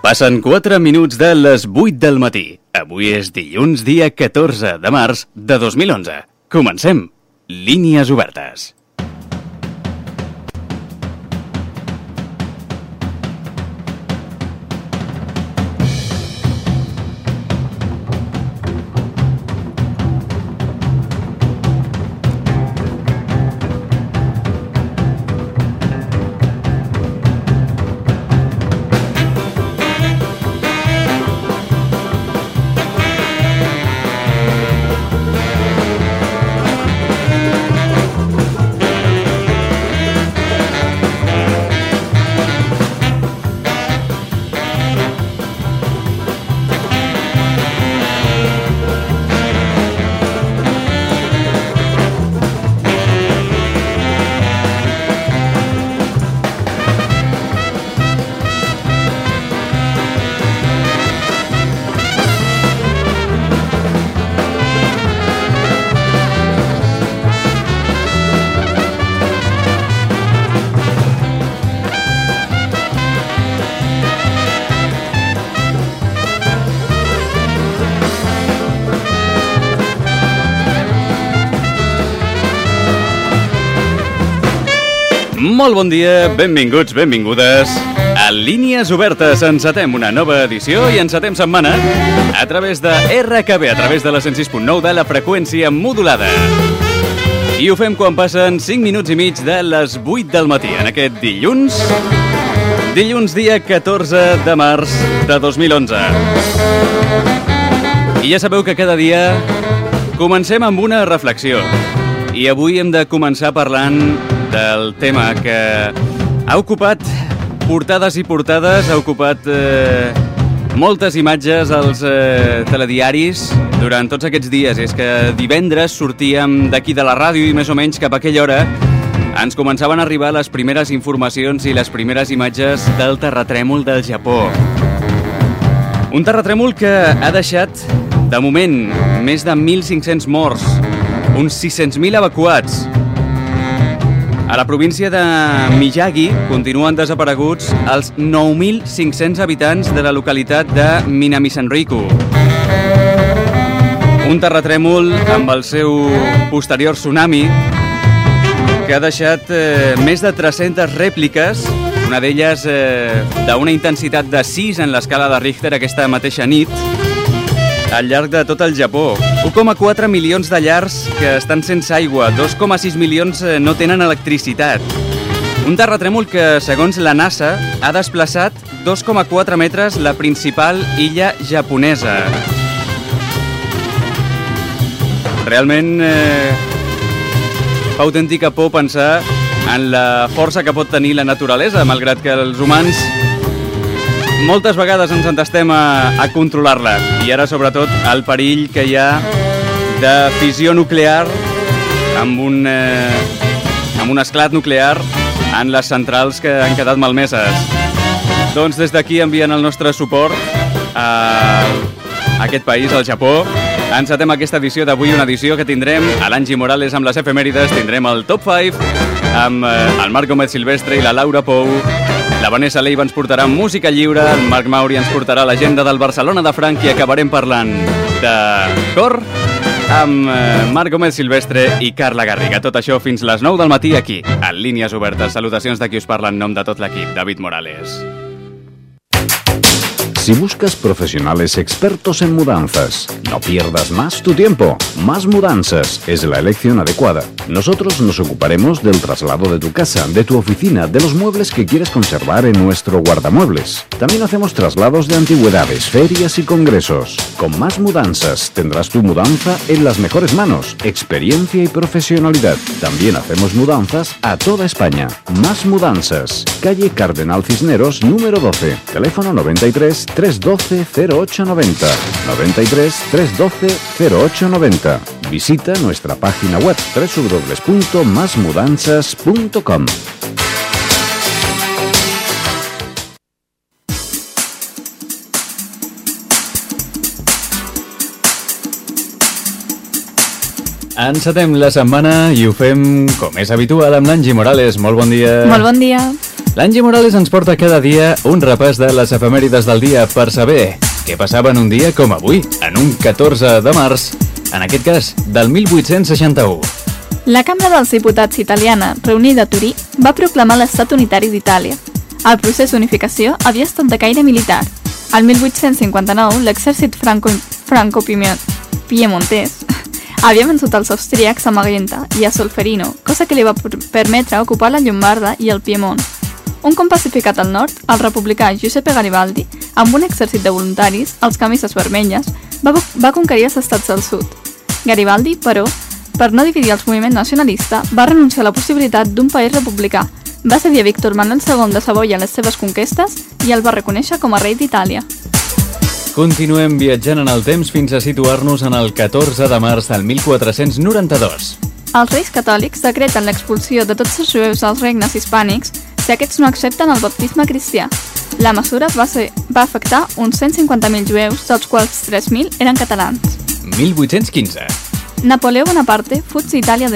Passen 4 minuts de les 8 del matí. Avui és dilluns, dia 14 de març de 2011. Comencem. Línies obertes. Molt bon dia, benvinguts, benvingudes. A Línies Obertes encetem una nova edició i encetem setmana a través de RKB, a través de la 106.9 de la freqüència modulada. I ho fem quan passen 5 minuts i mig de les 8 del matí, en aquest dilluns dia 14 de març de 2011. I ja sabeu que cada dia comencem amb una reflexió. I avui hem de començar parlant del tema que ha ocupat portades i portades, ha ocupat moltes imatges als telediaris durant tots aquests dies. És que divendres sortíem d'aquí de la ràdio i més o menys cap a aquella hora ens començaven a arribar les primeres informacions i les primeres imatges del terratrèmol del Japó. Un terratrèmol que ha deixat, de moment, més de 1.500 morts, uns 600.000 evacuats. A la província de Miyagi continuen desapareguts els 9.500 habitants de la localitat de Minami-Senriku. Un terratrèmol amb el seu posterior tsunami que ha deixat més de 300 rèpliques, una d'elles d'una intensitat de 6 en l'escala de Richter aquesta mateixa nit, al llarg de tot el Japó. 1,4 milions de llars que estan sense aigua, 2,6 milions no tenen electricitat. Un terratrèmol que, segons la NASA, ha desplaçat 2,4 metres la principal illa japonesa. Realment fa autèntica por pensar en la força que pot tenir la naturalesa, malgrat que els humans moltes vegades ens entestem a controlar-la. I ara, sobretot, el perill que hi ha de fissió nuclear amb un esclat nuclear en les centrals que han quedat malmeses. Doncs des d'aquí envien el nostre suport a aquest país, al Japó. Encetem aquesta edició d'avui, una edició que tindrem a l'Angie Morales amb les efemèrides, tindrem el Top 5 amb el Marc Gómez Silvestre i la Laura Pou. La Vanessa Leiva ens portarà música lliure, el Marc Mauri ens portarà l'agenda del Barcelona de Franc i acabarem parlant de cor amb Marc Gómez Silvestre i Carla Garriga. Tot això fins les 9 del matí aquí, a Línies Obertes. Salutacions de qui us parla en nom de tot l'equip, David Morales. Si buscas profesionales expertos en mudanzas, no pierdas más tu tiempo. Más Mudanzas es la elección adecuada. Nosotros nos ocuparemos del traslado de tu casa, de tu oficina, de los muebles que quieres conservar en nuestro guardamuebles. También hacemos traslados de antigüedades, ferias y congresos. Con Más Mudanzas tendrás tu mudanza en las mejores manos, experiencia y profesionalidad. También hacemos mudanzas a toda España. Más Mudanzas, calle Cardenal Cisneros, número 12, teléfono 93 312 0890, 93 312 0890. Visita nuestra página web www.masmudanzas.com. Encetem la setmana i ho fem, com és habitual, amb l'Angie Morales. Molt bon dia. Molt bon dia. L'Angie Morales ens porta cada dia un repàs de les efemèrides del dia per saber què passava en un dia com avui, en un 14 de març, en aquest cas, del 1861. La Cambra dels Diputats italiana, reunida a Turí, va proclamar l'estat unitari d'Itàlia. El procés d'unificació havia estat de caire militar. Al 1859, l'exèrcit franco-piemontès havia vençut els austríacs a Magenta i a Solferino, cosa que li va permetre ocupar la Llombarda i el Piemont. Un cop pacificat al nord, el republicà Giuseppe Garibaldi, amb un exèrcit de voluntaris, els camises vermelles, va conquerir els estats del sud. Garibaldi, però, per no dividir el moviment nacionalista, va renunciar a la possibilitat d'un país republicà, va cedir a Víctor Manuel II de Savoia les seves conquestes i el va reconèixer com a rei d'Itàlia. Continuem viatjant en el temps fins a situar-nos en el 14 de març del 1492. Els reis catòlics decreten l'expulsió de tots els jueus als regnes hispànics si aquests no accepten el baptisme cristià. La mesura va afectar uns 150.000 jueus, dels quals 3.000 eren catalans. 1815. Napoleó Bonaparte fuig d'Itàlia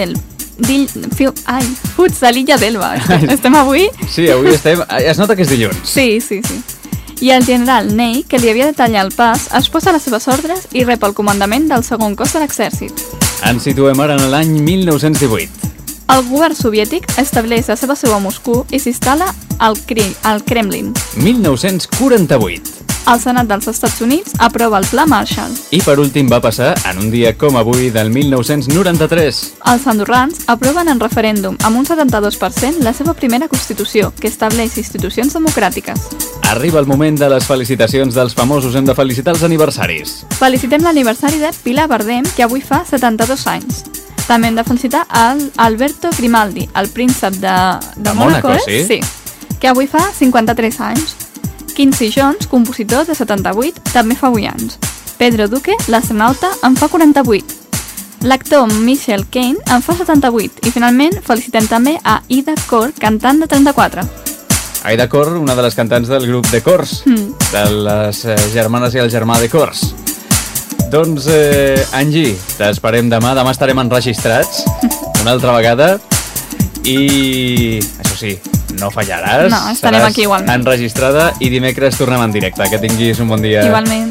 fuig de l'illa d'Elba. Estem avui? Sí, avui estem... Es nota que és dilluns. Sí. I el general Ney, que li havia de tallar el pas, es posa a les seves ordres i rep el comandament del segon cos de l'exèrcit. Ens situem ara en l'any 1918. El govern soviètic estableix la seva seu a Moscou i s'instal·la al Kremlin. 1948. El Senat dels Estats Units aprova el Pla Marshall. I per últim va passar, en un dia com avui, del 1993. Els andorrans aproven en referèndum amb un 72% la seva primera Constitució, que estableix institucions democràtiques. Arriba el moment de les felicitacions dels famosos. Hem de felicitar els aniversaris. Felicitem l'aniversari de Pilar Bardem, que avui fa 72 anys. També hem de felicitar Alberto Grimaldi, el príncep de Mónaco, sí, que avui fa 53 anys. Quincy Jones, compositor de 78, també fa 8 anys. Pedro Duque, l'astronauta, en fa 48. L'actor Michael Caine en fa 78. I finalment felicitem també a Ida Corr, cantant de 34. Aida Corr, una de les cantants del grup de Cors, de les germanes i el germà de Cors. Doncs, Angie, t'esperem demà. Demà estarem enregistrats una altra vegada i, això sí, no fallaràs. No, estarem aquí igualment. Seràs enregistrada i dimecres tornem en directe. Que tinguis un bon dia. Igualment.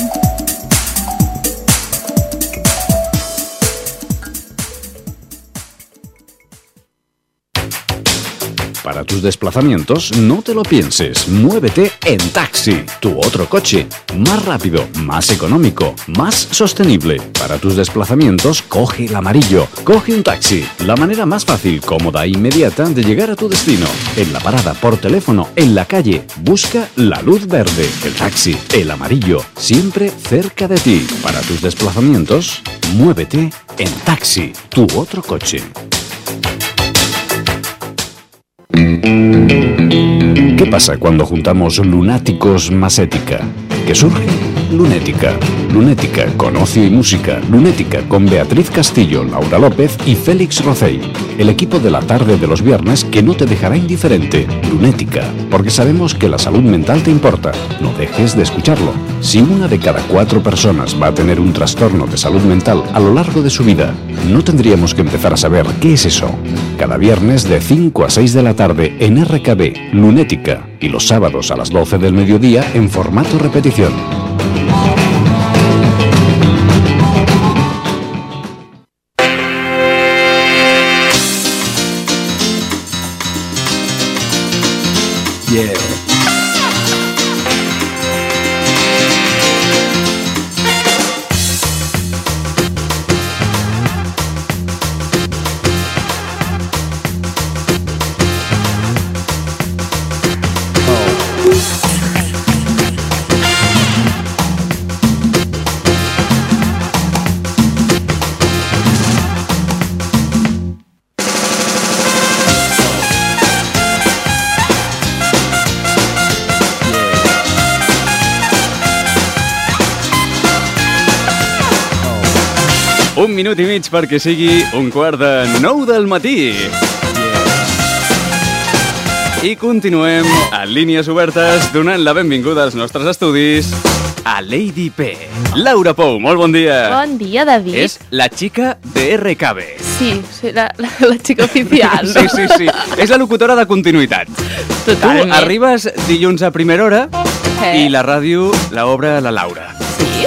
Para tus desplazamientos, no te lo pienses. Muévete en taxi, tu otro coche. Más rápido, más económico, más sostenible. Para tus desplazamientos, coge el amarillo. Coge un taxi. La manera más fácil, cómoda e inmediata de llegar a tu destino. En la parada, por teléfono, en la calle. Busca la luz verde, el taxi, el amarillo. Siempre cerca de ti. Para tus desplazamientos, muévete en taxi, tu otro coche. ¿Qué pasa cuando juntamos lunáticos más ética? ¿Qué surge? Lunética. Lunética con ocio y música. Lunética con Beatriz Castillo, Laura López y Félix Rocey. El equipo de la tarde de los viernes que no te dejará indiferente. Lunética. Porque sabemos que la salud mental te importa. No dejes de escucharlo. Si una de cada 4 personas va a tener un trastorno de salud mental a lo largo de su vida, no tendríamos que empezar a saber qué es eso. Cada viernes de 5 a 6 de la tarde en RKB, Lunética. Y los sábados a las 12 del mediodía en formato repetición. Yeah. Un minut i mig perquè sigui 8:45 del matí. I continuem a línies obertes donant la benvinguda als nostres estudis a Lady P. Laura Pou, molt bon dia. Bon dia, David. És la xica de RKB. Sí, la xica oficial. Sí. És la locutora de continuïtat. Totalment. Tu arribes dilluns a primera hora i la ràdio la obre la Laura. Sí?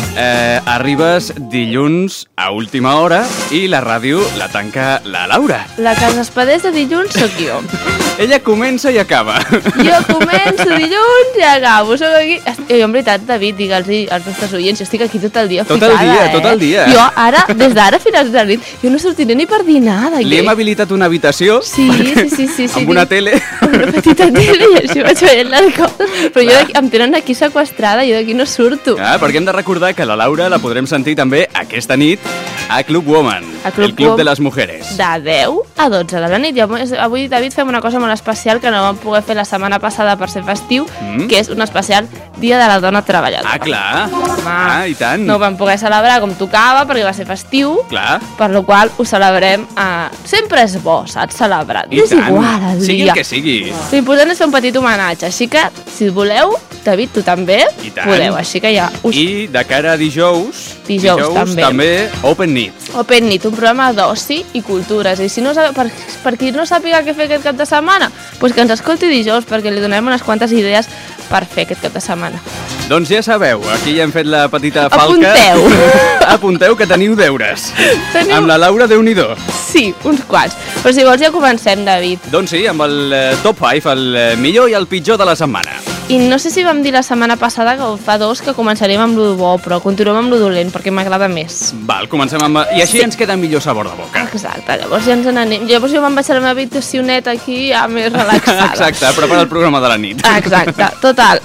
Arribes dilluns a última hora i la ràdio la tanca la Laura. La que els espaders de dilluns sóc jo. Ella comença i acaba. Jo començo dilluns i acabo. Soc aquí. Jo, en veritat, David, digue'ls als nostres oients, jo estic aquí tot el dia ficada, Tot el dia. Jo ara, des d'ara fins a la nit, jo no sortiré ni per dinar d'aquí. Li hem habilitat una habitació Sí. amb una tele. Una petita tele i així vaig veient les coses. Però jo em tenen aquí sequestrada, jo d'aquí no surto. Perquè hem de recordar que la Laura la podrem sentir també aquesta nit a Club Woman, el Club de les Mujeres. De 10 a 12 de la nit. I avui, David, fem una cosa molt especial que no vam poder fer la setmana passada per ser festiu, que és un especial Dia de la Dona Treballadora. Ah, clar. Home, I tant. no ho vam poder celebrar com tocava perquè va ser festiu, Clar. per la qual ho celebrem. Sempre és bo, saps, celebrar. I És tant. igual el Sigui dia. el que sigui. L'important és fer un petit homenatge, així que, si voleu, David, tu també I tant. podeu, així que ja us... I de cara a dijous Dijous també Open Nit. Open Nit, un programa d'oci i cultures. I si no, per qui no sàpiga què fer aquest cap de setmana, doncs que ens escolti dijous, perquè li donem unes quantes idees per fer aquest cap de setmana. Doncs ja sabeu, aquí ja hem fet la petita falca. Apunteu. Apunteu que teniu deures. Amb la Laura, Déu-n'hi-do. Sí, uns quants. Però si vols ja comencem, David. Doncs sí, amb el top 5, el millor i el pitjor de la setmana. I no sé si vam dir la setmana passada, que fa dos, que començaríem amb lo bo, però continuem amb lo dolent, perquè m'agrada més. Val, comencem amb... I així ens queda millor sabor de boca. Exacte, llavors ja ens n'anem. Llavors jo me'n vaig a la meva habitacioneta aquí, ja més relaxada. Exacte, prepara el programa de la nit. Exacte, total.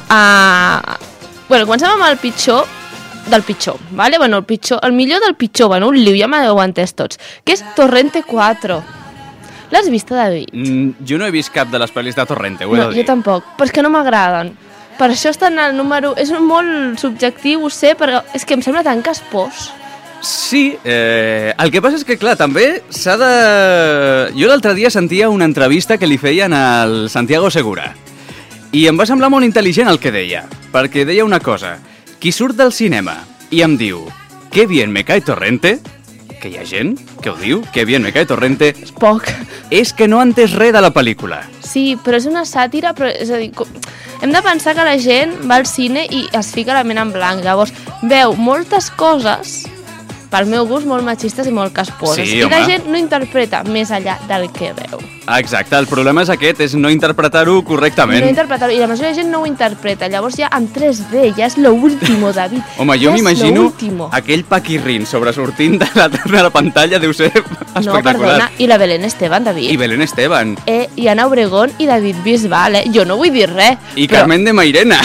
Bueno, comencem amb el pitjor del pitjor, vale? Bueno, el millor del pitjor, bueno, un liu, ja m'heu entès tots, que és Torrente 4. L'has vista, David? Jo no he vist cap de les pel·lis de Torrente, ho he No, de dir. jo tampoc, però és que no m'agraden. Per això està en el número... És molt subjectiu, ho sé, però és que em sembla tan caspós. Sí, el que passa és que, clar, també s'ha de... Jo l'altre dia sentia una entrevista que li feien al Santiago Segura i em va semblar molt intel·ligent el que deia, perquè deia una cosa: qui surt del cinema i em diu «Qué bien me cae Torrente», que hi ha gent que ho diu, «Qué bien me cae Torrente», És poc. és que no ha entès res de la pel·lícula. Sí, però és una sàtira, però és a dir, hem de pensar que la gent va al cine i es fica la ment en blanc, llavors veu moltes coses, pel meu gust, molt machistes i molt casposes. Sí, I la home. gent no interpreta més enllà del que veu. Exacte, el problema és aquest, és no interpretar-ho correctament. No interpretar-ho, i la majoria de gent no ho interpreta. Llavors ja en 3D, ja és lo último, David. Home, jo Ja és m'imagino lo último. aquell paquirrin sobresortint de la pantalla, deu ser espectacular. No, perdona, i la Belén Esteban, David. I Belén Esteban. I Ana Obregón i David Bisbal, Jo no vull dir res. I Carmen de Mairena.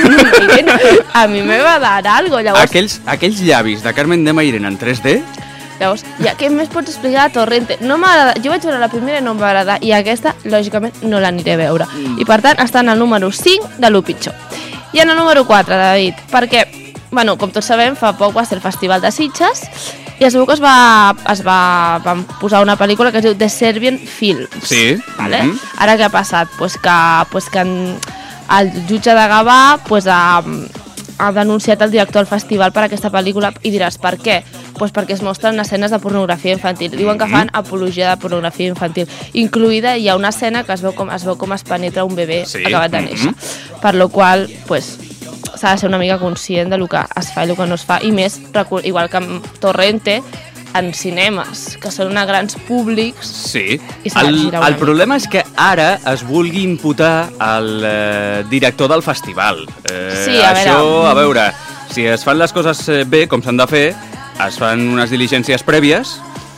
A mi me va dar algo, llavors... Aquells llavis de Carmen de Mairena en 3D. Llavors, ja, què més pots explicar de Torrente? No m'agrada, jo vaig veure la primera i no em va agradar, i aquesta, lògicament, no l'aniré a veure. I per tant, està en el número 5 de lo pitjor. I en el número 4, David, perquè, bueno, com tots sabem, fa poc va ser el Festival de Sitges, i es veu que van posar una pel·lícula que es diu The Serbian Films. Sí. Vale? Ara què ha passat? Pues que el jutge de Gavà ha denunciat el director del festival per aquesta pel·lícula, i diràs, per què? Pues perquè es mostren escenes de pornografia infantil. Diuen que fan apologia de pornografia infantil. Incluïda hi ha una escena que es veu com es penetra un bebè acabat de néixer. Per lo qual, pues, s'ha de ser una mica conscient del que es fa i el que no es fa. I més, igual que amb Torrente, en cinemes, que són a grans públics... Sí. I s'ha de girar una El problema és que ara es vulgui imputar al director del festival. Sí, a veure, si es fan les coses bé, com s'han de fer, es fan unes diligències prèvies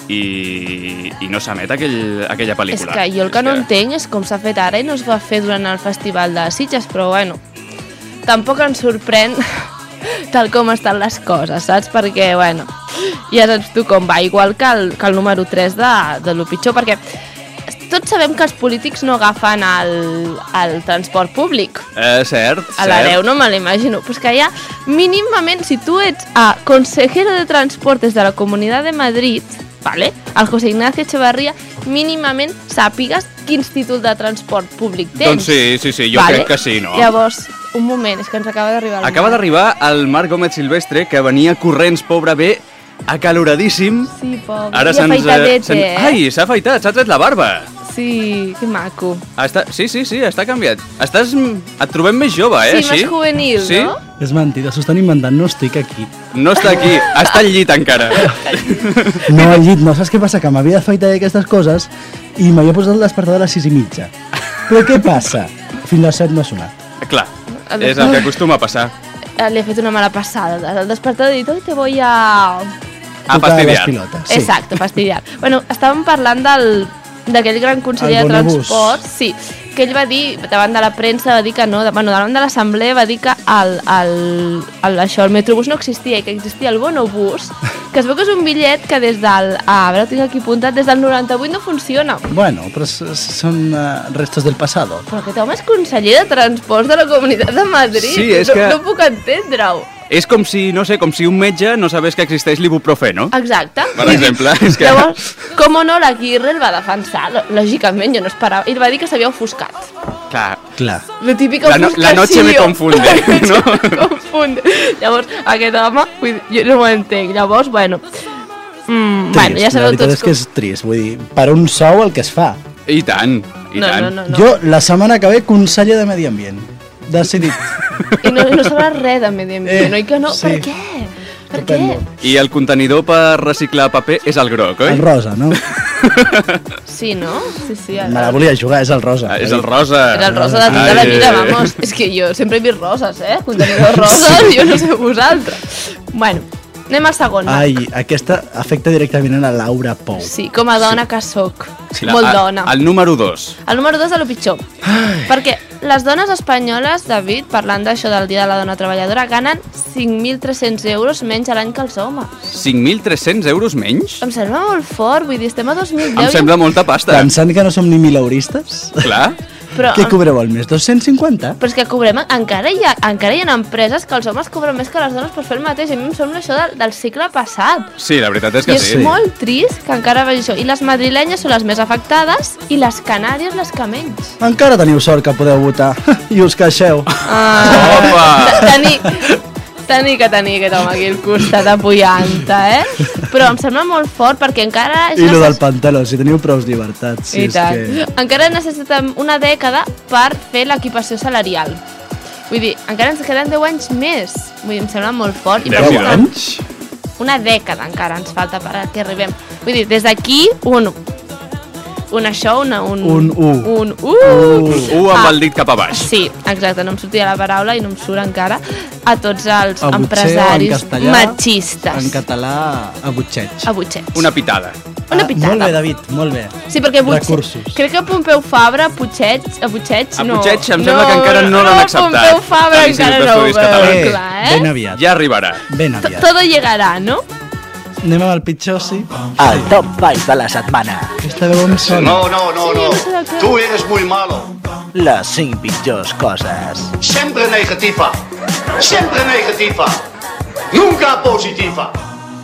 i no s'emet aquella pel·lícula. És que jo el que no entenc és com s'ha fet ara i no es va fer durant el Festival de Sitges, però bueno, tampoc ens sorprèn tal com estan les coses, saps? Perquè, bueno, ja saps tu com va, igual que el número 3 de lo pitjor, perquè tots sabem que els polítics no agafen el transport públic. Cert. A la 10 no me l'imagino. Pues que ja, mínimament, si tu ets consejero de transportes de la Comunitat de Madrid, vale? El José Ignacio Echevarría mínimament sàpigues quins títols de transport públic tens. Doncs sí, jo crec que sí, no? Llavors, un moment, és que ens acaba d'arribar Acaba d'arribar el Marc Gómez Silvestre, que venia corrents, pobre bé, acaloradíssim. Sí, pobre. Ara I afeitadete, Ai, s'ha afaitat, s'ha tret la barba. Sí, que maco. Sí, està canviat. Et trobem més jove, Sí, així? més juvenil, sí? no? És mentida, s'ho estan inventant, no estic aquí. No està aquí, està al llit encara. No al llit, no, saps què passa? Que m'havia d'afaitar aquestes coses i m'havia posat el despertador a les 6:30. Però què passa? Fins a les 7 no ha sonat. Clar, és el que acostuma a passar. Li he fet una mala passada. El despertador ha dit, hoy te voy a... A Tocar les fastidiar. pilotes, sí. Exacte, fastidiar. Bueno, estàvem parlant d'aquell gran conseller El de Bonobús. Transport, sí, que ell va dir, davant de la premsa, va dir que no, davant de l'assemblea va dir que el Metrobús no existia i que existia el Bonobús, que es veu que és un bitllet que des del... A veure, ho tinc aquí apuntat, des del 98 no funciona. Bueno, però són restos del passado. Però aquest home és conseller de Transports de la Comunitat de Madrid. Sí, és que- No puc entendre-ho. És com si un metge no sabés que existeix l'ibuprofeno. Exacte. Per exemple, és que... Llavors, com o no, la Guirre el va defensar, lògicament, jo no esperava, i el va dir que s'havia ofuscat. Clar. La típica La ofuscació. noche me confunde, no? Confunde. Llavors, aquest home, jo no ho entenc. Llavors, bueno, bueno, ja La sabeu veritat tots és que és trist, vull dir, per un sou el que es fa. I tant, i tant. No. Jo, la setmana que ve, conseller de Medi Ambient. Decidit. I no sabrà res de medi ambient, oi que no? sí. Per què? Per què? Depèn molt. I el contenidor per reciclar paper és el groc, oi? El rosa, no? Sí, no? Sí. Me la volia jugar, és el rosa. És el rosa. Era el rosa de tota la vida, vamos. És que jo sempre he vist roses, contenidors roses, jo no sé vosaltres. Bueno, anem al segon. Marc. Ai, aquesta afecta directament a la Laura Pou. Sí, com a dona que sóc. Sí, Molt dona. El número 2. El número 2 de lo pitjor. Perquè les dones espanyoles, David, parlant d'això del Dia de la Dona Treballadora, ganen 5.300 euros menys a l'any que els homes. 5.300 euros menys? Em sembla molt fort, vull dir, estem a 2010. Em sembla molta pasta. Pensant que no som ni mileuristes, Clar. Però, què cobreu al mes? 250? però és que cobrem, encara hi ha empreses que els homes cobren més que les dones per fer el mateix. A mi em sembla això del segle passat. Sí, la veritat és I que és sí. molt trist que encara vegi això. I les madrilenyes són les més afectades i les canàries les que menys. Encara teniu sort que podeu votar i us queixeu. Opa! Tenir aquest home aquí al costat apoyant-te, Però em sembla molt fort perquè encara... I lo del pantaló, si teniu prou llibertats. Si I és tant. que... Encara necessitem una dècada per fer l'equipació salarial. Vull dir, encara ens queden 10 anys més. Vull dir, em sembla molt fort. I 10 per tant, anys? una dècada encara ens falta perquè arribem. Vull dir, des d'aquí, un amb el dit cap a baix. Sí, exacte, no em sortia la paraula i no em surt encara. A tots els Abutxeo, empresaris en castellà, machistes. En català, abutxeig. Abutxets. Una pitada. Una pitada. Molt bé, David, molt bé. Sí, perquè Recursos. crec que Pompeu Fabra, Abutxets, no. Abutxets em sembla que encara no l'han acceptat. Pompeu Fabra a l'Institut encara no ho d'Estudis veu, Catalans. clar, Ben aviat, Ja arribarà. ben aviat. Todo llegarà, no? Anem amb el pitjor, sí? El top 5 de la setmana. Aquesta veu em sona. No. Tú eres muy malo. Les 5 pitjors coses. Siempre negativa. Siempre negativa. Nunca positiva.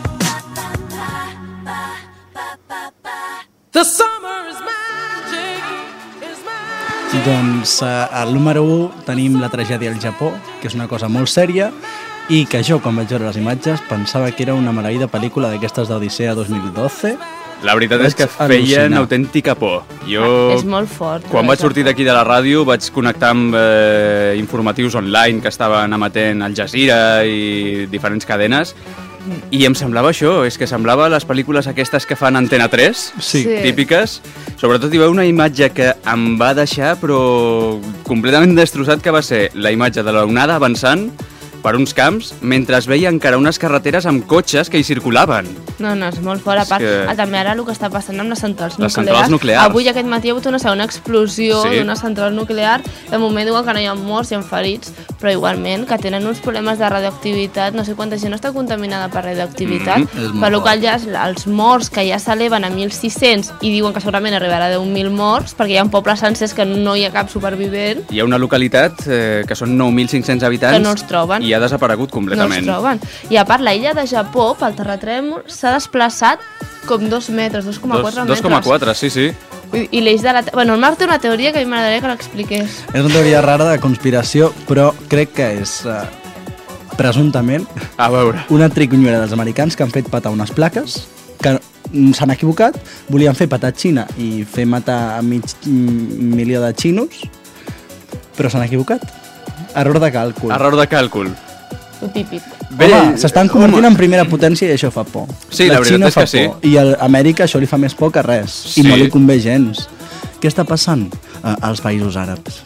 Doncs al número 1 tenim la tragèdia al Japó, que és una cosa molt sèria, i que jo, quan vaig veure les imatges, pensava que era una maleïda pel·lícula d'aquestes d'Odissea 2012. La veritat és que Vaig feien al·lucinar. autèntica por. Jo, És molt fort. quan vaig sortir d'aquí de la ràdio, vaig connectar amb informatius online que estaven emetent Al Jazeera i diferents cadenes, i em semblava això, és que semblava les pel·lícules aquestes que fan Antena 3, Sí. Sí. típiques. Sobretot hi va una imatge que em va deixar però completament destrossat, que va ser la imatge de l'onada avançant per uns camps mentre es veia encara unes carreteres amb cotxes que hi circulaven. No, és molt fort. A part, que- també ara el que està passant amb les centrals Les nuclears. centrals nuclears. Avui aquest matí hi ha hagut una segona explosió Sí. d'una central nuclear. De moment diuen que no hi ha morts i ha ferits, però igualment que tenen uns problemes de radioactivitat. No sé quanta gent està contaminada per radioactivitat. és molt Per lo fort. qual ja els morts que ja s'eleven a 1.600 i diuen que segurament arribarà a 10.000 morts perquè hi ha pobles sencers que no hi ha cap supervivent. Hi ha una localitat que són 9.500 habitants Que no els troben. i ha desaparegut No els completament. troben. I a part, la illa de Japó, pel terratrèmol, s'ha desplaçat com 2 metres, 2,4 metres. 2,4, sí. I l'eix de la... Bueno, el Marc té una teoria que a mi m'agradaria que l'expliqués. És una teoria rara de conspiració, però crec que és presumptament A veure. una triconyola dels americans que han fet patar unes plaques que s'han equivocat, volien fer patar Xina i fer matar a mig milió de xinos, però s'han equivocat. Error de càlcul. Error de càlcul. Lo típic. Home, s'estan convertint en primera potència i això fa por. Sí, la veritat Xina és que sí. fa por, I a Amèrica això li fa més por que res. Sí. I no li convé gens. Què està passant als països àrabs?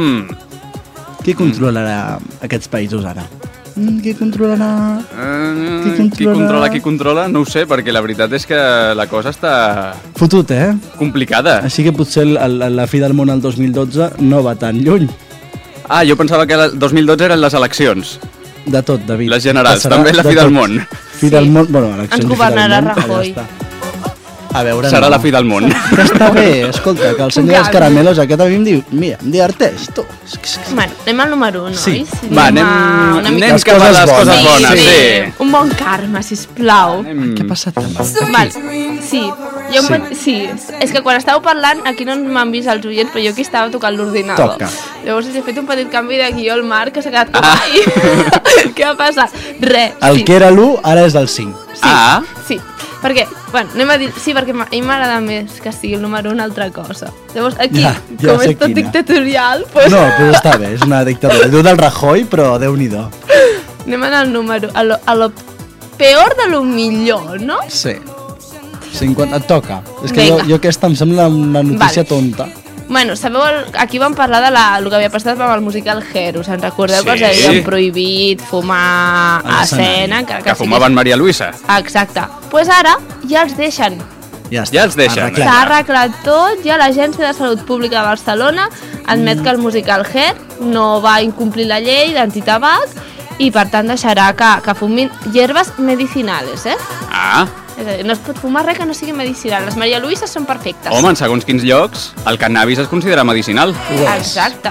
Qui controlarà aquests països ara? Qui controlarà? Qui controla? No ho sé, perquè la veritat és que la cosa està Fotut, complicada. Així que potser la fi del món al 2012 no va tan lluny. Ah, jo pensava que el 2012 eren les eleccions. De tot, David. Les generals, Passarà també la de fi del tot. món. Fi del món, bueno, eleccions Ens i fi del governarà món, Rajoy. allà està. A veure, Serà la fi del món. Que està bé, escolta, que el senyor dels caramelos aquest a mi em diu, mira, em diverteix, tu. Bueno, anem al número 1, Sí. nois? Va, anem Les cap a coses les coses bones. bones, sí. Un bon karma, sisplau. Què ha passat amb Val, sí. Sí, és que quan estàveu parlant, aquí no m'han vist els oients, però jo aquí estava tocant l'ordinador. Toca. Llavors he fet un petit canvi de guió al Marc, que s'ha quedat com, ai, què ha passat? Res, El sí. que era l'1 ara és el 5. Sí, perquè, bueno, anem a dir... Sí, perquè a mi m'agrada més que sigui el número 1 una altra cosa. Llavors, aquí, Ja com sé és tot quina. dictatorial, doncs No, però està bé, és una dictadura. Diu del Rajoy, però Déu-n'hi-do. anem al número... A lo peor de lo millor, no? Sí. 50, et toca. És que Vinga. jo aquesta em sembla una notícia Vale. tonta. Bueno, sabeu, aquí vam parlar de el que havia passat amb el musical Hair, us en recordeu Sí. que els havien prohibit fumar A a l'escenari. escena, encara Que fumaven Maria Luisa. Exacte. Doncs pues ara ja els deixen. Ja està. Ja els deixen. Arreglat. S'ha arreglat tot, ja l'Agència de Salut Pública de Barcelona admet que el musical Hair no va incomplir la llei d'antitabac i per tant deixarà que fumin hierbes medicinales, Ah, És a dir, no es pot fumar res que no sigui medicinal. Les Maria Luises són perfectes. home, en segons quins llocs, el cannabis es considera medicinal. Exacte.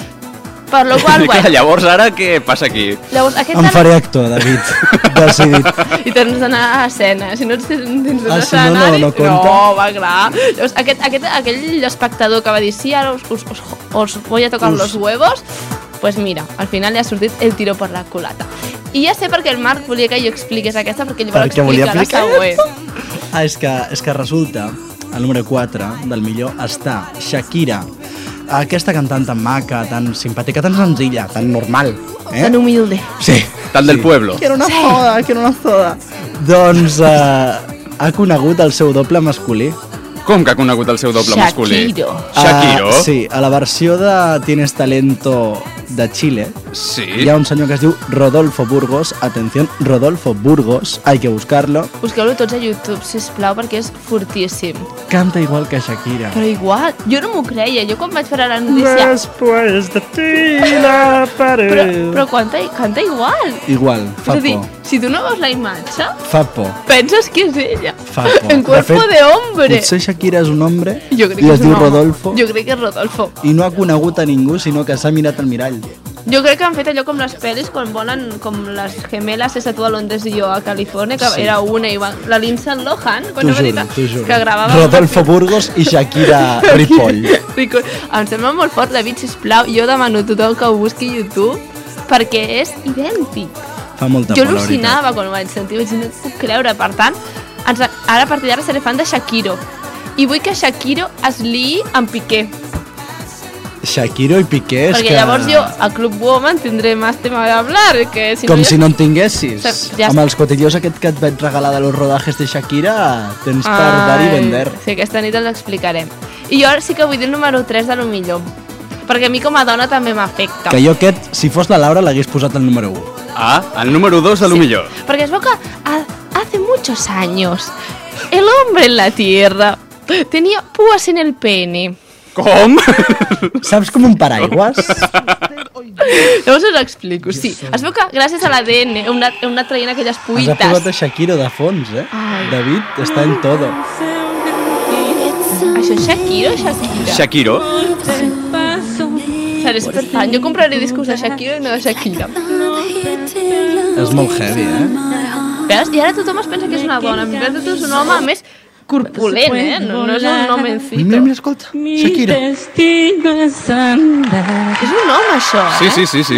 Per lo qual, Clar, bueno, llavors ara què passa aquí? llavors aquest Em faré actor, David. Decidit. I tens d'anar a escena, si no ets dins d'un Ah, si no, escenari... no compta. No, va, clar. Llavors, aquell espectador que va dir sí, ara os voy a tocar los huevos, pues mira, al final li ha sortit el tiro per la culata. I ja sé perquè el Marc volia que jo expliqués aquesta, perquè ell vol Perquè volia explicar la explicar següent. És que resulta, el número 4 del millor està Shakira. Aquesta cantant tan maca, tan simpàtica, tan senzilla, tan normal. Tan humilde. Sí. Tan del pueblo. Quiero una soda. Doncs ha conegut el seu doble masculí. Com que ha conegut el seu doble masculí? Shakiro. Shakiro? Sí, a la versió de Tienes Talento de Chile Sí. hi ha un senyor que es diu Rodolfo Burgos. Atención, Rodolfo Burgos, hay que buscarlo. Busqueu-lo tots a YouTube, sisplau, perquè és fortíssim. Canta igual que Shakira. Però igual, jo no m'ho creia. Jo quan vaig veure la notícia... Después de ti la pared. Però canta igual. Igual, fa És a dir, por. si tu no veus la imatge, Fa por. penses que és ella. Fa por. En cuerpo de hombre. Potser Shakira és un hombre Jo crec i que es és un diu home. Rodolfo Jo crec que és Rodolfo. i no ha conegut a ningú, sinó que s'ha mirat al mirall. Jo crec que han fet allò com les pel·lis quan volen, com les gemelas, esa tu a Londres i jo a Califòrnia, que Sí. era una i van... La Lindsay Lohan, quan T'ho no va dir juro, t'ho juro. que gravava... Rodolfo Burgos i Shakira Ripoll. Em sembla molt fort, David, sisplau. Jo demano a tothom que ho busqui a YouTube perquè és idèntic. Fa molta Jo por, la veritat. al·lucinava quan ho vaig sentir, vaig dir, no et puc creure. Per tant, ara a partir d'ara seré fan de Shakiro. I vull que Shakiro es liï amb Piqué. Shakiro i Piqué és Perquè que... llavors jo, a Club Woman, tindré més tema de hablar. Que si Com no si no en tinguessis. Ja Amb els cotillos aquest que et vaig regalar de los rodajes de Shakira, tens per dar i vender. Sí, aquesta nit els explicarem. I jo ara sí que vull dir el número 3 de lo millor. Perquè a mi com a dona també m'afecta. Que jo aquest, si fos la Laura, l'hagués posat el número 1. Ah, el número 2 de lo millor. Perquè es veu que hace muchos años el hombre en la tierra tenía púas en el pene. Com? Saps com un paraigües? Llavors us explico, sí. Es veu que gràcies a l'ADN hem anat traient aquelles Ens ha puites. posat a Shakiro de fons, Ai. David està en todo. Això és Shakiro o Shakira? Shakiro? Seré superfan. Jo compraré discos de Shakiro i no de Shakira. És molt heavy, Veus? I ara tothom es pensa que és una dona. En veritat és un home, a més, corpulent, no és un homencito. Mira, escolta, Shakira. És un home, això, Sí.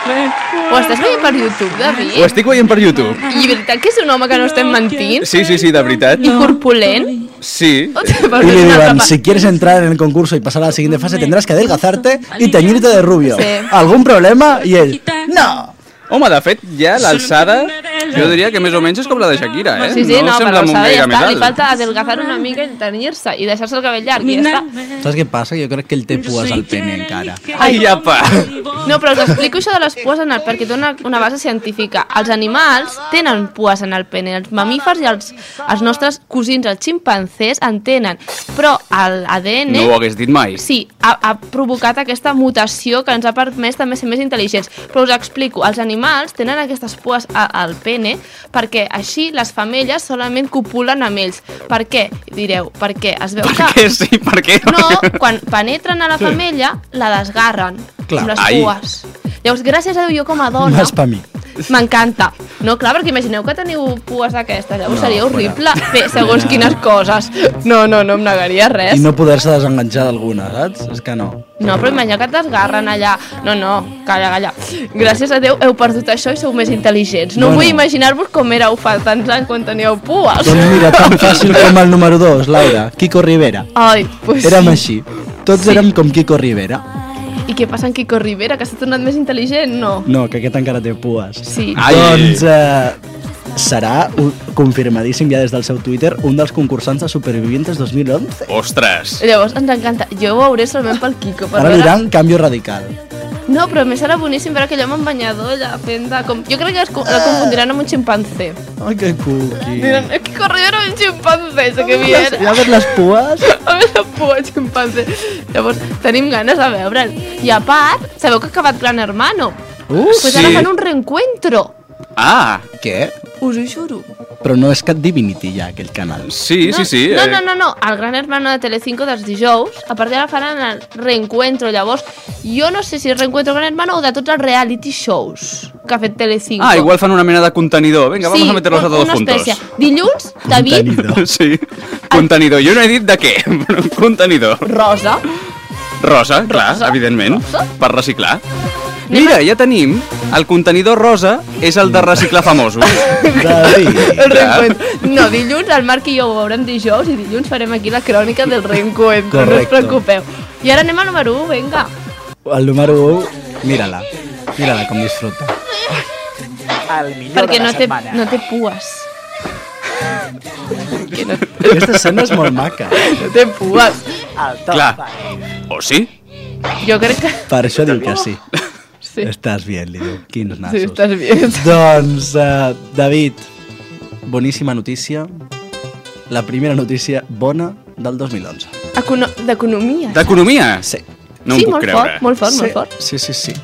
Ho estàs veient per YouTube, David? Ho estic veient per YouTube. I veritat que és un home que no estem mentint? Sí, de veritat. I corpulent? Sí. Y le digan, si quieres entrar en el concurso y pasar a la siguiente fase, tendrás que adelgazarte y teñirte de rubio. Sí. ¿Algún problema? Y él, no. Home, de fet, ja l'alçada, jo diria que més o menys és com la de Shakira, eh? Sí, no, sembla però un sabe, ja gaire més està. Li alt. falta adelgazar una mica i tenir-se i deixar-se el cabell llarg i ja està. ¿Sabes qué pasa? Yo creo que él te púas al pene encara. Ai, apa! No, però us explico això de les pues en el, perquè té una base científica. Els animals tenen pues en el pene, els mamífers i els nostres cosins, els ximpanzés, en tenen. Però l'ADN... No ho hagués dit mai. Sí, ha provocat aquesta mutació que ens ha permès també ser més intel·ligents. Però us explico, els animals tenen aquestes pues al pene perquè així les femelles solament copulen amb ells. Per què? Direu, perquè es veu Per què sí, per què? No, quan penetren a la femella, la desgarren Clar. amb les Ai. pues. Llavors, gràcies a Déu, jo com a dona... Más pa' mí. M'encanta. No, clar, perquè imagineu que teniu pues d'aquestes, llavors No, seria fora. horrible fer segons quines coses. No em negaria res. I no poder-se desenganxar d'alguna, saps? És que no. No, però imagina que et desgarren allà. No, calla. Gràcies a Déu heu perdut això i sou més intel·ligents. No Bueno. vull imaginar-vos com éreu fa tants anys quan teníeu pues. Doncs mira, tan fàcil com el número 2, Laura, Kiko Rivera. Ai, pues Érem sí. així. Tots érem com Kiko Rivera. I què passa amb Kiko Rivera, que s'ha tornat més intel·ligent? No. No, que aquest encara té pues. Sí. Ai. Doncs serà confirmadíssim ja des del seu Twitter un dels concursants de Supervivientes 2011. Ostres! Llavors ens encanta. Jo ho veuré solament pel Kiko. Per Ara veure... diran Canvio Radical. No, però a més serà boníssim veure aquell home amb banyador allà fent de... Jo crec que la confundiran amb un ximpanzé. Ai, que cuqui. Diran, Kiko Rivera un ximpanzé, sé que bien. Ja ves les pues? A veure la pua ximpanzé. Llavors, tenim ganes de veure'l. I a part, sabeu que ha acabat Gran Hermano? Pues sí. ara fan un reencuentro. Ah! Què? Us ho juro. Però no és Cat Divinity ja, aquell canal. Sí. No. El Gran Hermano de Telecinco dels dijous, a partir d'ara faran el reencuentro. Llavors, jo no sé si és reencuentro Gran Hermano o de tots els reality shows que ha fet Telecinco. Ah, igual fan una mena de contenidor. Venga, vamos a meterlos a todos una juntos. espècie. Dilluns, David, Contenidor. Sí, contenidor. Jo no he dit de què, però contenidor. Rosa. Rosa, clar, evidentment, Rosa? per reciclar. Mira, ja tenim, el contenidor rosa és el de reciclar famosos. David. El reencuentro. No, dilluns el Marc i jo ho veurem dijous i dilluns farem aquí la crònica del reencuentro. No us Correcto. preocupeu. I ara anem al número 1, vinga. El número 1, mírala. Mírala com disfruta. El millor Perquè de la no té, setmana. no té pues. Que no, Aquesta escena és molt maca. no té pues. El top Clar. 5. O sí? Jo crec que... Per això diu que sí. Sí, Estàs bien, li diu. Quins nassos. sí estàs bé. Doncs, David, boníssima notícia. La primera notícia bona del 2011. D'economia. D'economia? Sí. No sí, em puc molt creure. fort, molt fort, molt fort. Sí.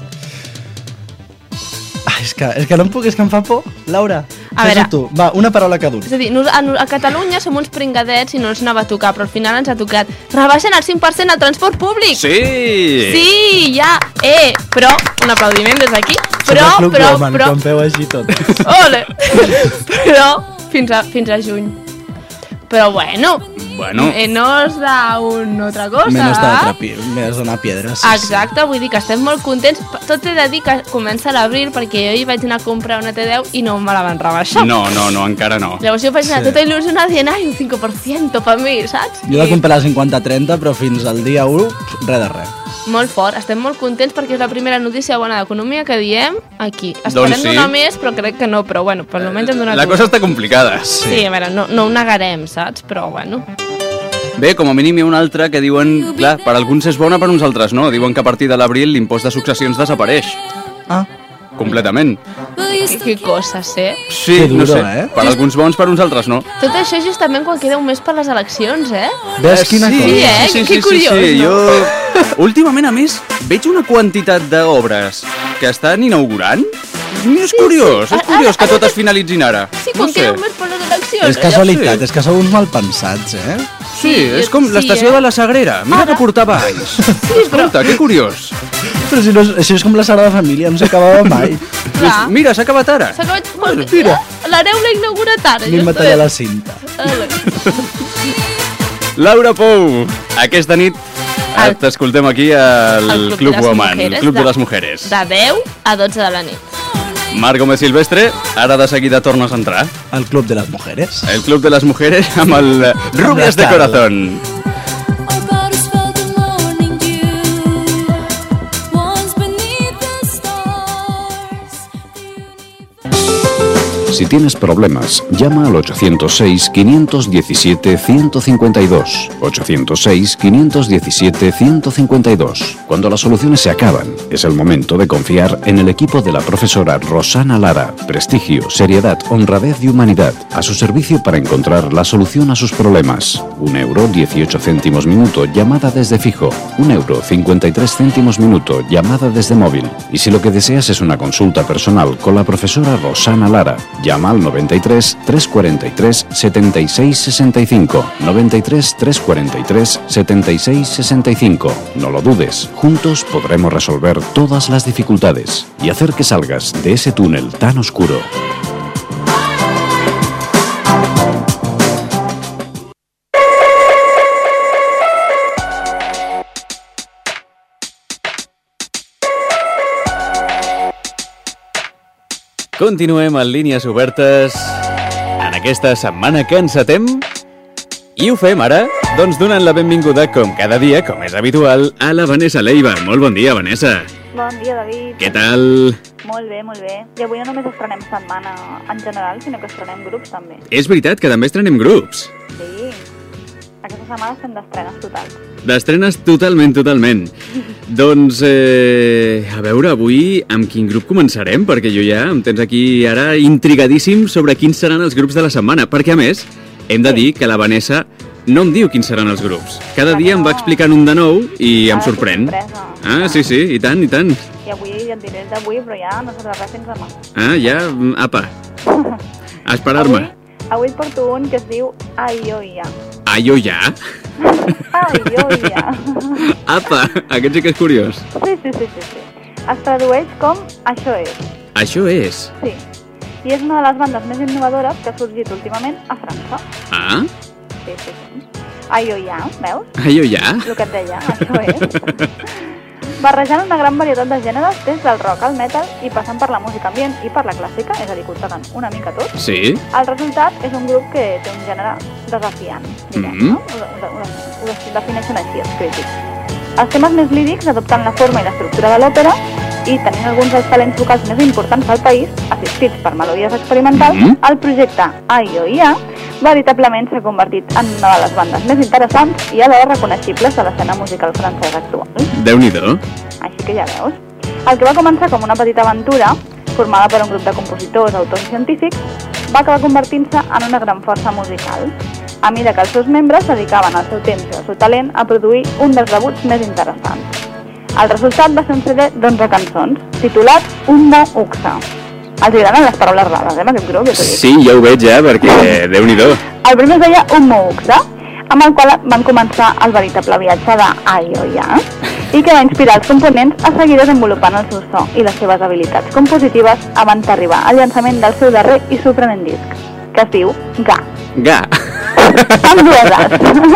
Ai, és que no em puc, és que em fa por. Laura, A veure. fes-ho tu. Va, una paraula que duri. És a dir, a Catalunya som uns pringadets i no ens anava a tocar, però al final ens ha tocat. Rebaixen el 5% al transport públic! Sí! Sí, ja! Però, un aplaudiment des d'aquí. Som el Club Roman, però... quan feu així tot. Ole! Però, fins a juny. Però bueno, Bueno, no es da una altra cosa. Menos donar piedres. Exacte, vull dir que estem molt contents. Tot he de dir que comença a l'abril perquè jo hi vaig anar a comprar una T10 i no me la van rebaixar. no, encara no. Llavors jo vaig anar Sí. tota il·lusionada dient, ai, un 5% per mi, saps? Jo la compré a 50-30, però fins al dia 1, res de res. Molt fort, estem molt contents perquè és la primera notícia bona d'economia que diem aquí. Esperem Doncs sí. donar més, però crec que no, però bueno, per almenys hem donat La una. cosa està complicada. Sí, a veure, no ho negarem, saps? Però bueno. Bé, com a mínim hi ha una altra que diuen, clar, per alguns és bona, per uns altres no. Diuen que a partir de l'abril l'impost de successions desapareix. Ah, Completament. Que coses, Sí, Que duro, no sé, eh? per alguns bons, per uns altres no. Tot això justament quan queda un mes per les eleccions, ves quina sí, cosa. Sí, que curiós, sí. no? Jo, últimament, a més, veig una quantitat d'obres que estan inaugurant. És curiós que totes finalitzin ara. Sí, quan queda un mes per les eleccions. És casualitat, Sí. és que sou uns malpensats, eh? Sí, és com sí, l'estació de la Sagrera. Mira que portava anys. Escolta, que curiós. Però si no, això és com la Sagrada Família, no s'acabava mai. Clar. Mira, s'ha acabat ara. S'ha acabat... Mira. L'hereu l'ha inaugurat ara. Anem a tallar la cinta. Ole. Laura Pou, aquesta nit t'escoltem aquí al Club Woman, el Club de les Mujeres. De 10 a 12 de la nit. Marc Gómez Silvestre, ara de seguida tornes a entrar. El Club de les Mujeres. El Club de les Mujeres amb el Rubias de Corazón. Si tienes problemas, llama al 806-517-152. 806-517-152. Cuando las soluciones se acaban, es el momento de confiar en el equipo de la profesora Rosana Lara. Prestigio, seriedad, honradez y humanidad. A su servicio para encontrar la solución a sus problemas. €1, 18 céntimos minuto, llamada desde fijo. €1, 53 céntimos minuto, llamada desde móvil. Y si lo que deseas es una consulta personal con la profesora Rosana Lara, llama al 93 343 76 65. 93 343 76 65. No lo dudes, juntos podremos resolver todas las dificultades y hacer que salgas de ese túnel tan oscuro. Continuem en línies obertes en aquesta setmana que encetem i ho fem ara, doncs donant la benvinguda, com cada dia, com és habitual, a la Vanessa Leiva. Molt bon dia, Vanessa. Bon dia, David. Què tal? Molt bé, molt bé. I avui no només estrenem setmana en general, sinó que estrenem grups també. És veritat que també estrenem grups. Sí. Aquesta setmana estem d'estrenes totals. D'estrenes totalment. Doncs, a veure, avui amb quin grup començarem? Perquè jo ja em tens aquí ara intrigadíssim sobre quins seran els grups de la setmana. Perquè, a més, hem de dir que la Vanessa no em diu quins seran els grups. Cada dia em va explicant un de nou i em sorprèn. Ah, sí, i tant. I avui ja et diré el d'avui, però ja no sabrà res fins demà. Ah, ja, apa. A esperar-me. Avui et porto un que es diu Aioia. Aioia? Aioia. Apa, aquest sí que és curiós. Sí. Es tradueix com Això és. Això és? Sí. I és una de les bandes més innovadores que ha sorgit últimament a França. Ah? Sí. Aioia, veus? Aioia? El que et deia, això és. Barrejant una gran varietat de gèneres, des del rock al metal i passant per la música ambient i per la clàssica, és a dir, que ho toquen una mica tot. Sí. El resultat és un grup que té un gènere desafiant, diguem, no? Ho defineixen així els crítics. Els temes més lírics adopten la forma i l'estructura de l'òpera i tenint alguns dels talents vocals més importants del país, assistits per melodies experimentals, el projecte Aioia veritablement s'ha convertit en una de les bandes més interessants i alhora reconeixibles de l'escena musical francesa actual. Déu-n'hi-do. Així que ja veus. El que va començar com una petita aventura, formada per un grup de compositors, autors i científics, va acabar convertint-se en una gran força musical, a mesura que els seus membres dedicaven el seu temps i el seu talent a produir un dels debuts més interessants. El resultat va ser un CD d'11 cançons, titulat Ummo Uxa. Els agraden les paraules rares, amb aquest grup? Sí, ja ho veig, perquè Déu-n'hi-do. El primer es deia Ummo Uxa, amb el qual van començar el veritable viatge d'Aioia i que va inspirar els components a seguir desenvolupant el seu so i les seves habilitats compositives abans d'arribar al llançament del seu darrer i sorprenent disc, que es diu Ga. Ga. Amb dues As.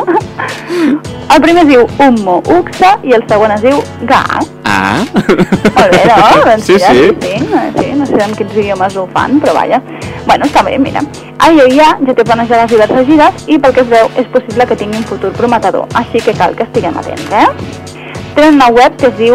El primer es diu Ummo Uxa i el segon es diu Ga. Ah. Molt bé, no? Doncs Sí. No sé en quins idiomes ho fan, però vaja. Bueno, està bé, mira. Aioia ja té planejades diverses gires i pel que es veu és possible que tingui un futur prometedor, així que cal que estiguem atents, Tenen una web que es diu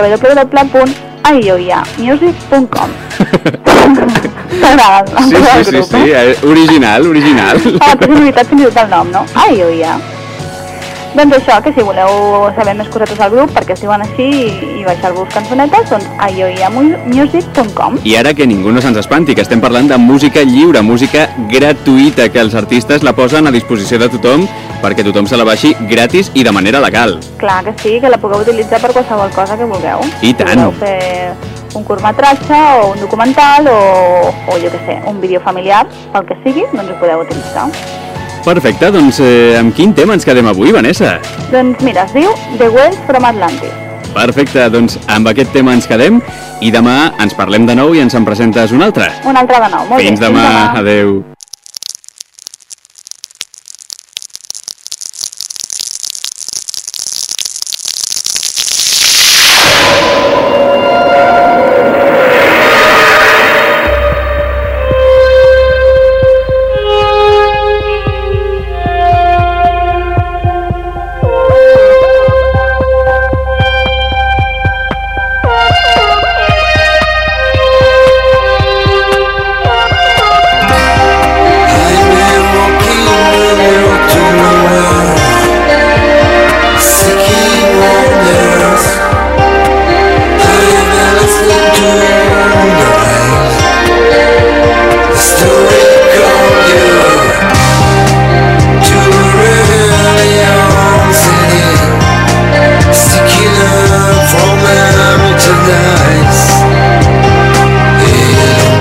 www.aioiamusic.com. T'agrada el nom del grup, Sí, original. té sonoritat fins i tot el nom, no? Aioia. Doncs això, que si voleu saber més cosetes del grup, perquè es diuen així i baixar-vos cançonetes, doncs aioiamusic.com. I ara que ningú no se'ns espanti, que estem parlant de música lliure, música gratuïta, que els artistes la posen a disposició de tothom perquè tothom se la baixi gratis i de manera legal. Clar que sí, que la pugueu utilitzar per qualsevol cosa que vulgueu. I tant. Si voleu fer un curtmetratge o un documental o jo què sé, un vídeo familiar, pel que sigui, doncs ho podeu utilitzar. Perfecte, doncs amb quin tema ens quedem avui, Vanessa? Doncs mira, es diu The Wells from Atlantis. Perfecte, doncs amb aquest tema ens quedem i demà ens parlem de nou i ens en presentes un altre. Un altre de nou, molt Fins bé. demà, adeu.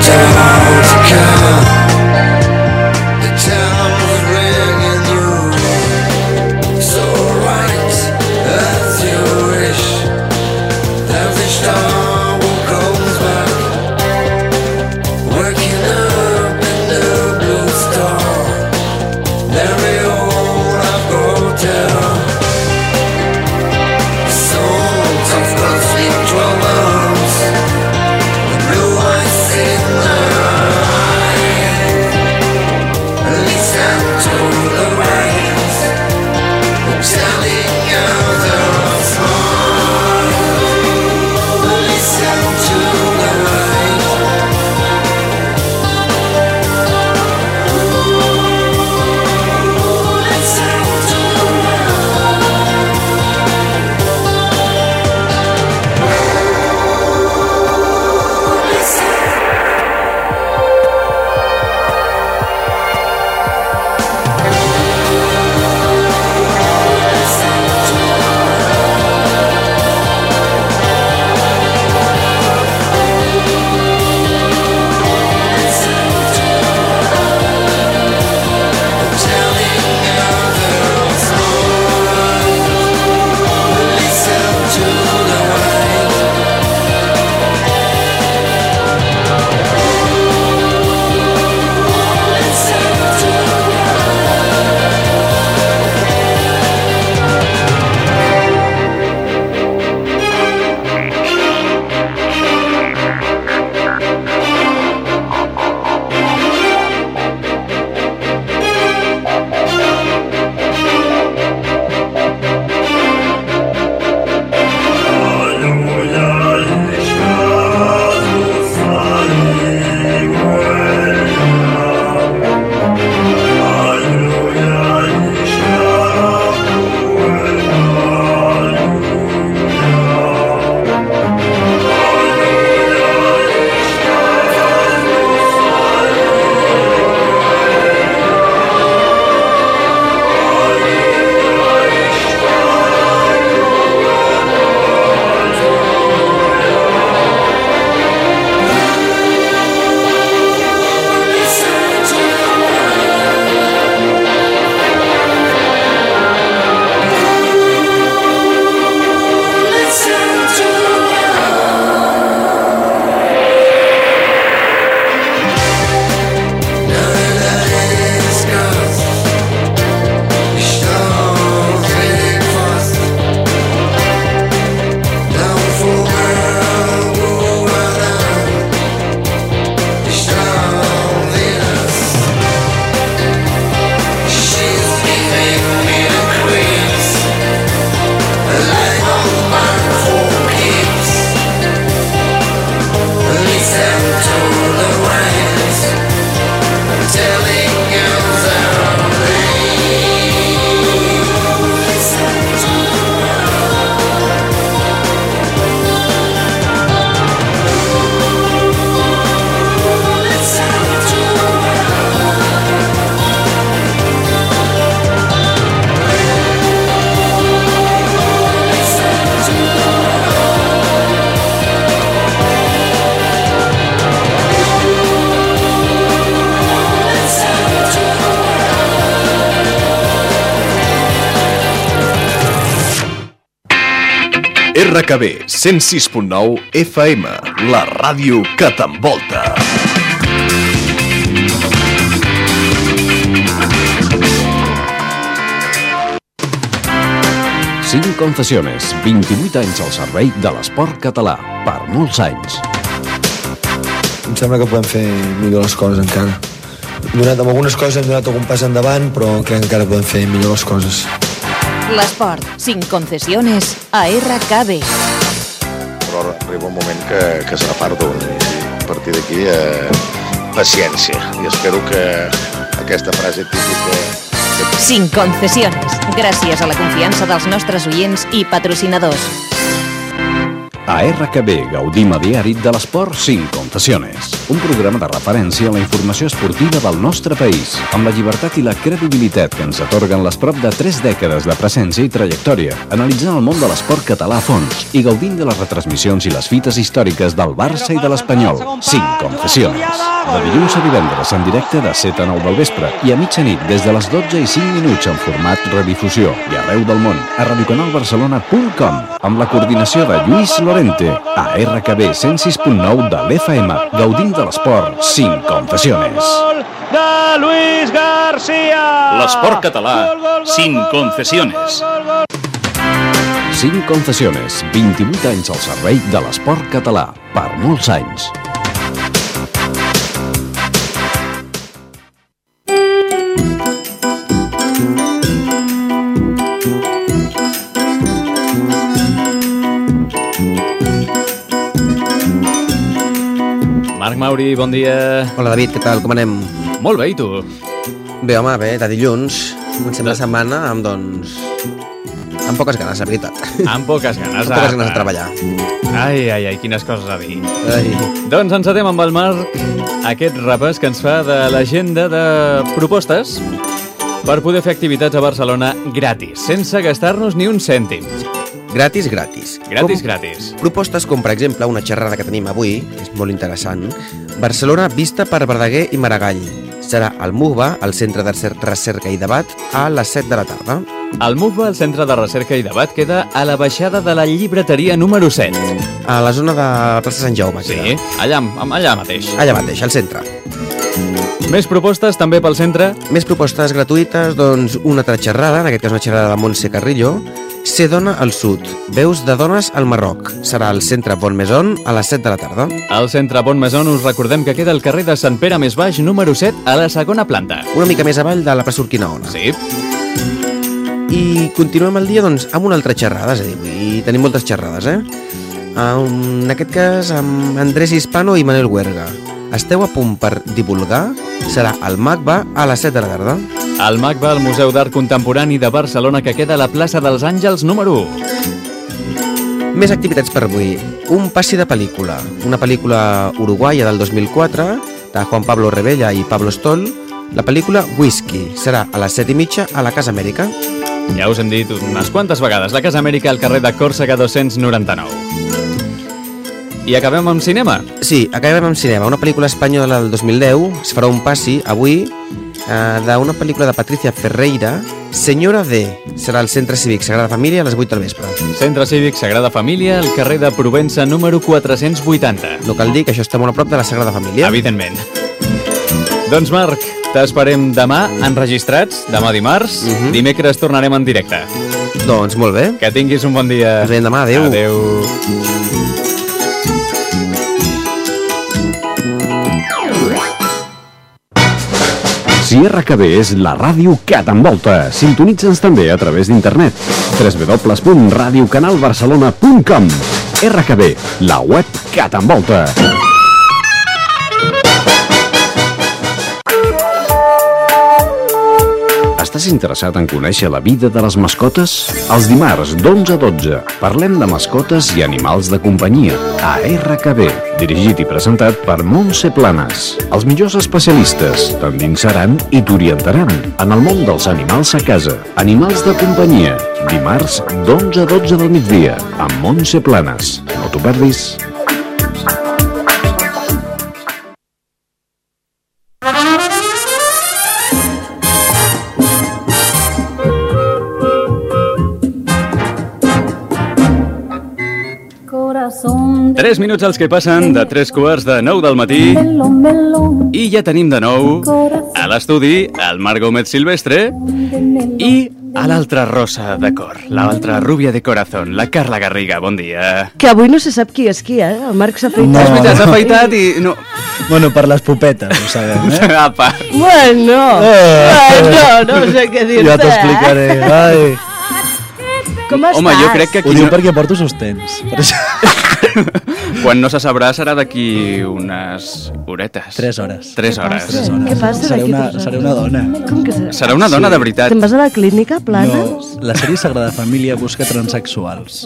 RKB 106.9 FM, la ràdio que t'envolta. Cinc Confessiones, 28 anys al servei de l'esport català, per molts anys. Em sembla que podem fer millor les coses encara. Amb algunes coses hem donat algun pas endavant, però crec que encara podem fer millor les coses. L'esport, 5 Concesiones a RKB. Però arriba un moment que se n'aparto. A partir d'aquí, paciència. I espero que aquesta frase típica... 5 Concesiones, gràcies a la confiança dels nostres oients i patrocinadors. A RKB gaudim a diari de l'esport 5 confessiones. Un programa de referència a la informació esportiva del nostre país, amb la llibertat i la credibilitat que ens atorguen les prop de 3 dècades de presència i trajectòria, analitzant el món de l'esport català a fons i gaudint de les retransmissions i les fites històriques del Barça i de l'Espanyol. 5 confessiones. De dilluns a divendres en directe de 7 a 9 del vespre i a mitjanit des de les 12 i 5 minuts en format redifusió i arreu del món a radiocanalbarcelona.com amb la coordinació de Lluís Lorente a RKB 106.9 de l'FM, gaudint de l'esport 5 confessiones. De Luis García! L'esport català, 5 confessiones. 5 confessiones, 28 anys al servei de l'esport català, per molts anys. Marc Mauri, bon dia. Hola David, què tal? Com anem? Molt bé, i tu? Bé, home, bé, de dilluns. Comencem la setmana amb, doncs... amb poques ganes, la veritat. Amb poques ganes. Amb poques ganes de treballar. Ai, quines coses a dir. Ai. Doncs encetem amb el Marc aquest repàs que ens fa de l'agenda de propostes per poder fer activitats a Barcelona gratis, sense gastar-nos ni un cèntim. Gratis. Gratis. Propostes com, per exemple, una xerrada que tenim avui, que és molt interessant. Barcelona vista per Verdaguer i Maragall. Serà al MUVA, al Centre de Recerca i Debat, a les 7 de la tarda. El MUVA, el Centre de Recerca i Debat, queda a la baixada de la llibreteria número 7. A la zona de plaça Sant Jaume. Sí, allà mateix. Allà mateix, al centre. Més propostes també pel centre? Més propostes gratuïtes, doncs una altra xerrada, en aquest cas una xerrada de Montse Carrillo. Ser dona al sud, veus de dones al Marroc. Serà al centre Bonmaison a les 7 de la tarda. Al centre Bonmaison us recordem que queda al carrer de Sant Pere més baix, número 7, a la segona planta. Una mica més avall de la plaça Urquinaona. Sí. I continuem el dia, doncs, amb una altra xerrada, és a dir, i tenim moltes xerrades, En aquest cas, amb Andrés Hispano i Manel Huerga. Esteu a punt per divulgar? Serà al MACBA a les 7 de la tarda. El MACBA, el Museu d'Art Contemporani de Barcelona, que queda a la plaça dels Àngels número 1. Més activitats per avui. Un passi de pel·lícula. Una pel·lícula uruguaia del 2004, de Juan Pablo Rebella i Pablo Stoll. La pel·lícula Whisky. Serà a les 7:30 a la Casa Amèrica. Ja us hem dit unes quantes vegades. La Casa Amèrica al carrer de Còrsega 299. I acabem amb cinema? Sí, acabem amb cinema. Una pel·lícula espanyola del 2010. Es farà un passi avui d'una pel·lícula de Patricia Ferreira, Senyora D. Serà al Centre Cívic Sagrada Família a les 8 del vespre. Centre Cívic Sagrada Família, al carrer de Provença número 480. No cal dir que això està molt a prop de la Sagrada Família. Evidentment. Doncs Marc, t'esperem demà enregistrats, demà dimarts. Dimecres tornarem en directe. Doncs molt bé. Que tinguis un bon dia. Ens veiem demà, adeu. Si RKB és la ràdio que t'envolta, sintonitza'ns també a través d'internet. www.radiocanalbarcelona.com. RKB, la web que t'envolta. Estàs interessat en conèixer la vida de les mascotes? Els dimarts d'11 a 12 parlem de mascotes i animals de companyia a RKB, dirigit i presentat per Montse Planas. Els millors especialistes t'endinsaran i t'orientaran en el món dels animals a casa. Animals de companyia, dimarts d'11 a 12 del migdia amb Montse Planas. No t'ho perdis. Corazón 3 minuts els que passen de 3:15 del matí i ja tenim de nou a l'estudi el Marc Gómez Silvestre i a l'altra rosa de cor, l'altra rúbia de corazón, la Carla Garriga. Bon dia. Que avui no se sap qui és qui, El Marc s'ha afeitat. No. És veritat, s'ha afeitat i... No. Bueno, per les pupetes, ho sabem, Apa. Bueno, no sé què dir-te. Ja t'explicaré, ai. Com estàs? Home, jo crec que aquí... Ho diu perquè porto sostens. Per això. Quan no se sabrà serà d'aquí unes horetes. 3 hores. 3 hores. Què passa d'aquí 3 hores? Seré una dona. Com que serà? Serà una dona de veritat. Te'n vas a la clínica, Planes? No, la sèrie Sagrada Família busca transexuals.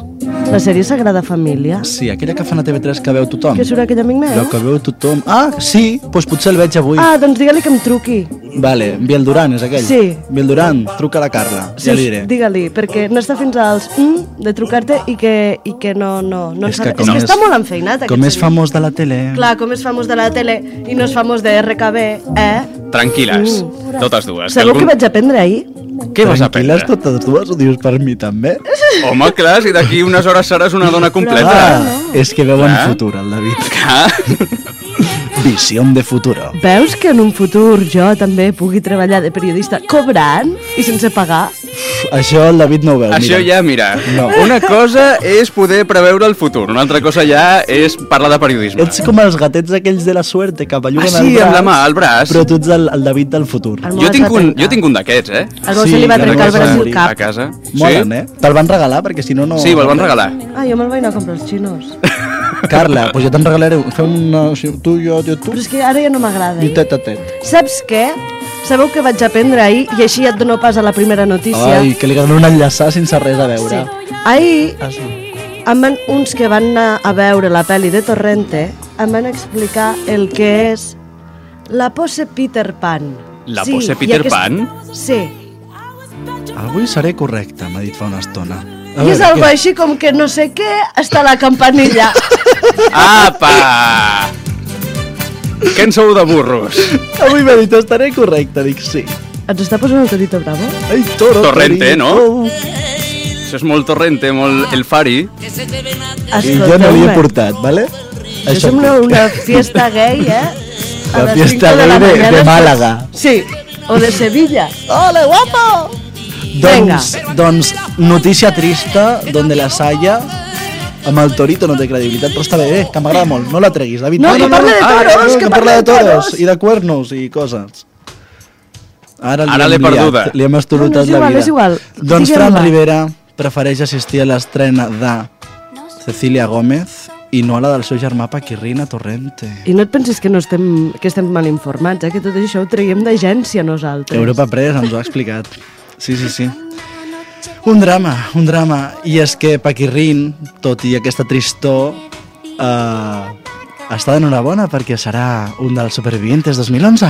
La sèrie Sagrada Família. Sí, aquella que fan a TV3 que veu tothom. Que surt aquell amic meu? La que veu tothom. Ah, sí, doncs potser el veig avui. Ah, doncs digue-li que em truqui. Vale, Biel Duran és aquell? Sí. Biel Duran, truca a la Carla, Sí, ja li diré. digue-li, perquè no està fins als de trucar-te i que no És sabe. que És que està molt enfeinat, com és famós de la tele. Clar, com és famós de la tele i no és famós de RKB, Tranquil·les, totes dues. Sabeu què vaig aprendre ahir? Què vas aprendre? Tranquil·les totes dues, ho dius per mi també? Home, clar, si d'aquí unes hores seràs una dona completa. Ah, és que veu en Clar. futur, el David. Clar. Visió de futuro. Veus que en un futur jo també pugui treballar de periodista cobrant i sense pagar? Això el David no ho veu, Això mira. ja, mira, No. una cosa és poder preveure el futur, una altra cosa ja és parlar de periodisme. Ets com els gatets aquells de la suerte que belluguen Ah, sí, el braç. amb la mà, al braç. Però tu ets el David del futur. Jo tinc un d'aquests, eh? El meu se li va trencar el braç i el cap. A casa. Molen, eh? Te'l van regalar perquè si no, no... Sí, me'l van regalar. Ah, jo me'l vaig anar a comprar als xinos. Carla, doncs jo te'n regalaré. Fem una... Tu, jo, tu. Però és que ara ja no m'agrada. I tet a tet. Saps què? Sabeu què vaig aprendre ahir? I així ja et dono pas a la primera notícia. Ai, que li acaben enllaçar sense res a veure. Sí. Ahir, uns que van anar a veure la pel·li de Torrente em van explicar el que és la pose Peter Pan. La pose Peter Pan? Sí. Avui seré correcte, m'ha dit fa una estona. I és algo així com que no sé què està a la campanilla. Apa! Que en sou de burros. Avui m'ha dit, estaré correcte, dic sí. Ens està posant el Torito Bravo? Ai, toro, Torrente, torito. no? Això és molt Torrente, molt el Fari. I jo no l'hi he portat, vale? Això sembla una fiesta gay, eh? A La les fiesta 5 de la gay de mañana. Málaga. Sí, o de Sevilla. ¡Ole, guapo! Venga. Doncs notícia trista, donde la Saya amb el Torito no té credibilitat, però està bé, que m'agrada molt. No la treguis, David. No, que parla de toros, que parla de toros i de cuernos i coses. Ara l'he perduda. Li hem estorotat No, la vida. és igual. Doncs Digue'm-la. Fran Rivera prefereix assistir a l'estrena de Cecília Gómez i no a la del seu germà Paquirrina Torrente. I no et pensis que estem mal informats, que tot això ho traiem d'agència nosaltres. Europa Press ens ho ha explicat. Sí, sí, sí. Un drama. I és que Paquirrin, tot i aquesta tristor, està d'enhorabona perquè serà un dels supervivientes 2011.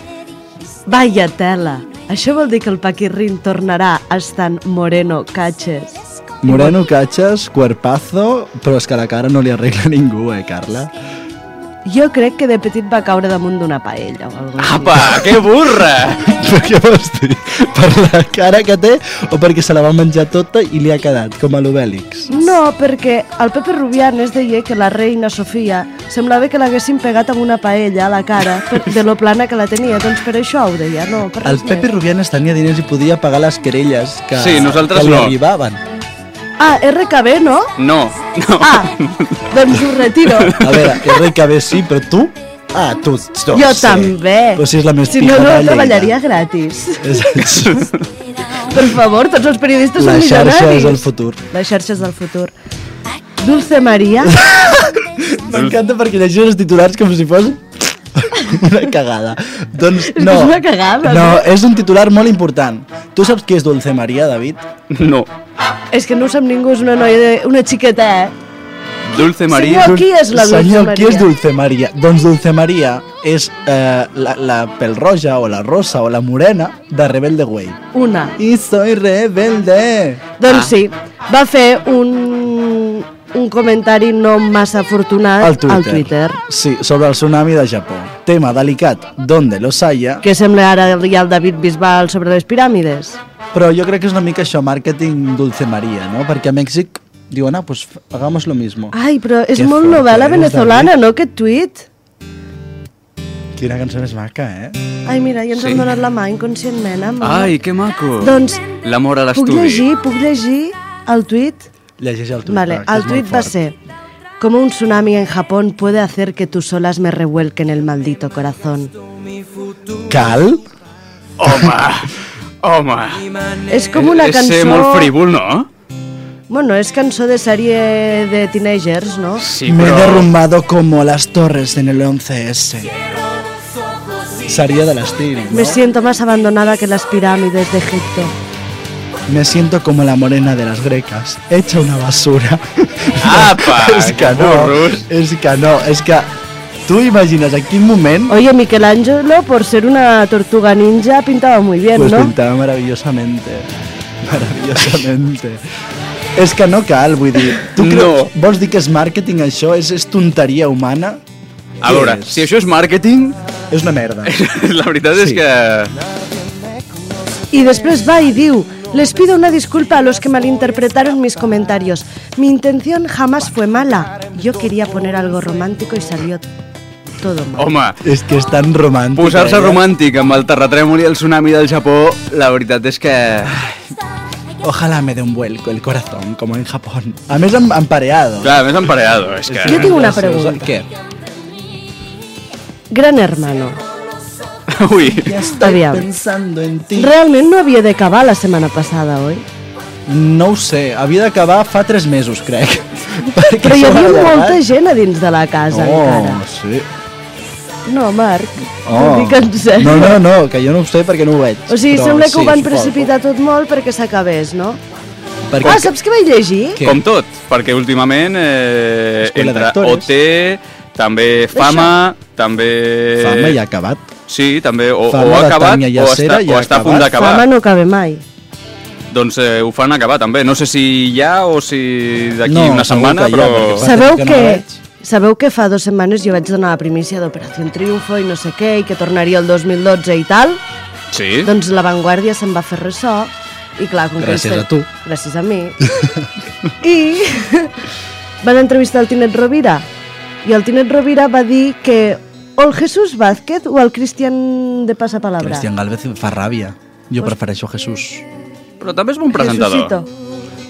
Vaya tela. Això vol dir que el Paquirrin tornarà estant moreno catxes. Moreno, catxes, cuerpazo, però és que la cara no li arregla ningú, Carla? Jo crec que de petit va caure damunt d'una paella o alguna cosa. Apa, que burra! Però què vols dir? Per la cara que té o perquè se la va menjar tota i li ha quedat, com a l'Obèlix? No, perquè el Pepe Rubianes deia que la reina Sofia semblava que l'haguessin pegat amb una paella a la cara de lo plana que la tenia, doncs per això ho deia, no, per El res Pepe més. Rubianes tenia diners i podia pagar les querelles que, Sí, nosaltres que li no. arribaven. Ah, RKB, no? No. Ah, doncs ho retiro. A veure, RKB sí, però tu? Ah, tu Jo sí. també. Però si és la més Si pica no, no de Lleida. treballaria gratis. Exacte. Per favor, tots els periodistes La són milionaris. xarxa és el futur. Les xarxes del futur. Dulce Maria. M'encanta perquè llegeixes els titulars com si fos una cagada. Doncs no. És una cagada, No, no? és un titular molt important. Tu saps qui és Dulce Maria, David? No. És que no ho sap ningú, és una noia, una xiqueta, Dulce Maria. Senyor, qui és la Dulce Senyor, Maria? qui és Dulce Maria? Doncs Dulce Maria és la pelroja o la rosa o la morena de Rebelde Way. Una. I soy rebelde. Doncs sí, va fer un comentari no massa afortunat Al Twitter. al Twitter. Sí, sobre el tsunami de Japó. Tema delicat, donde los haya. Que sembla ara ja el David Bisbal sobre les piràmides. Però jo crec que és una mica això, màrqueting Dulce Maria, no? Perquè a Mèxic diuen, pues hagamos lo mismo. Ai, però és Que molt fuerte novel·la eres, venezolana, David. no, aquest tuit? Quina cançó més maca, eh? Ai, mira, ja ens Sí. han donat la mà inconscientment, eh? mama? Ai, que maco. Doncs, L'amor a puc l'estudi. llegir el tuit? Llegeix el tuit. Vale, va, que el és tuit molt va fort. ser: como un tsunami en Japón puede hacer que tus olas me revuelquen el maldito corazón. Cal? Home. És com una És cançó... ser molt frívol, no? Bueno, és cançó de sèrie de teenagers, no? Sí, Me he però... derrumbado como las torres en el 11S. Seria de l'estil, no? Me siento más abandonada que las pirámides de Egipto. Me siento como la morena de las grecas, hecha una basura. Apa, és que no, és que tú imaginas en quin moment... Oye, Michelangelo, por ser una tortuga ninja, pintaba muy bien, pues ¿no? Pintava maravillosamente. És que no cal, vull dir... Tu vols dir que és màrqueting això? És tonteria humana? A veure, si això és màrqueting... És una merda. La veritat és que... Y después va y diu: les pido una disculpa a los que malinterpretaron mis comentarios. Mi intención jamás fue mala. Yo quería poner algo romántico y salió todo mal. Home, és que és tan romàntic. Posar-se romàntic amb el terratrèmol i el tsunami del Japó, la veritat és que... Ojalá me dé un vuelco el corazón, como en Japón. A més, empareado. Clar, a més empareado. És que... Yo tengo una pregunta. ¿Qué? Gran Hermano. Uy. Ya estoy Aviam. pensando en ti. Realment no havia d'acabar la setmana passada, oi? No ho sé, havia d'acabar fa 3 mesos, crec. Però hi havia molta gent a dins de la casa, encara. Sí. No, Marc, ho dic en sèrio. No, que jo no ho sé perquè no ho veig. O sigui, però sembla que ho van suposo. precipitar tot molt perquè s'acabés, no? Perquè... Saps què vaig llegir? Com tot, perquè últimament Escuela entre d'actores. OT, també Fama, també... Fama ja ha acabat. Sí, també, o Fama ha de acabat Tània Llacera o ja ha està a punt d'acabar. Fama no acaba mai. Doncs ho fan acabar també, no sé si ja o si d'aquí una setmana, segur que però... ja, Sabeu que fa 2 setmanes jo vaig donar la primícia d'Operació Triunfo i no sé què, i que tornaria el 2012 i tal? Sí. Doncs La Vanguardia se'n va fer ressò, i clar... Com Gràcies a tu. Gràcies a mi. I van entrevistar el Tinet Rovira, i el Tinet Rovira va dir que o el Jesús Vázquez o el Cristian de Pasapalabra. Cristian Galvez fa ràbia. Jo prefereixo Jesús. Però també és bon presentador. Jesucito.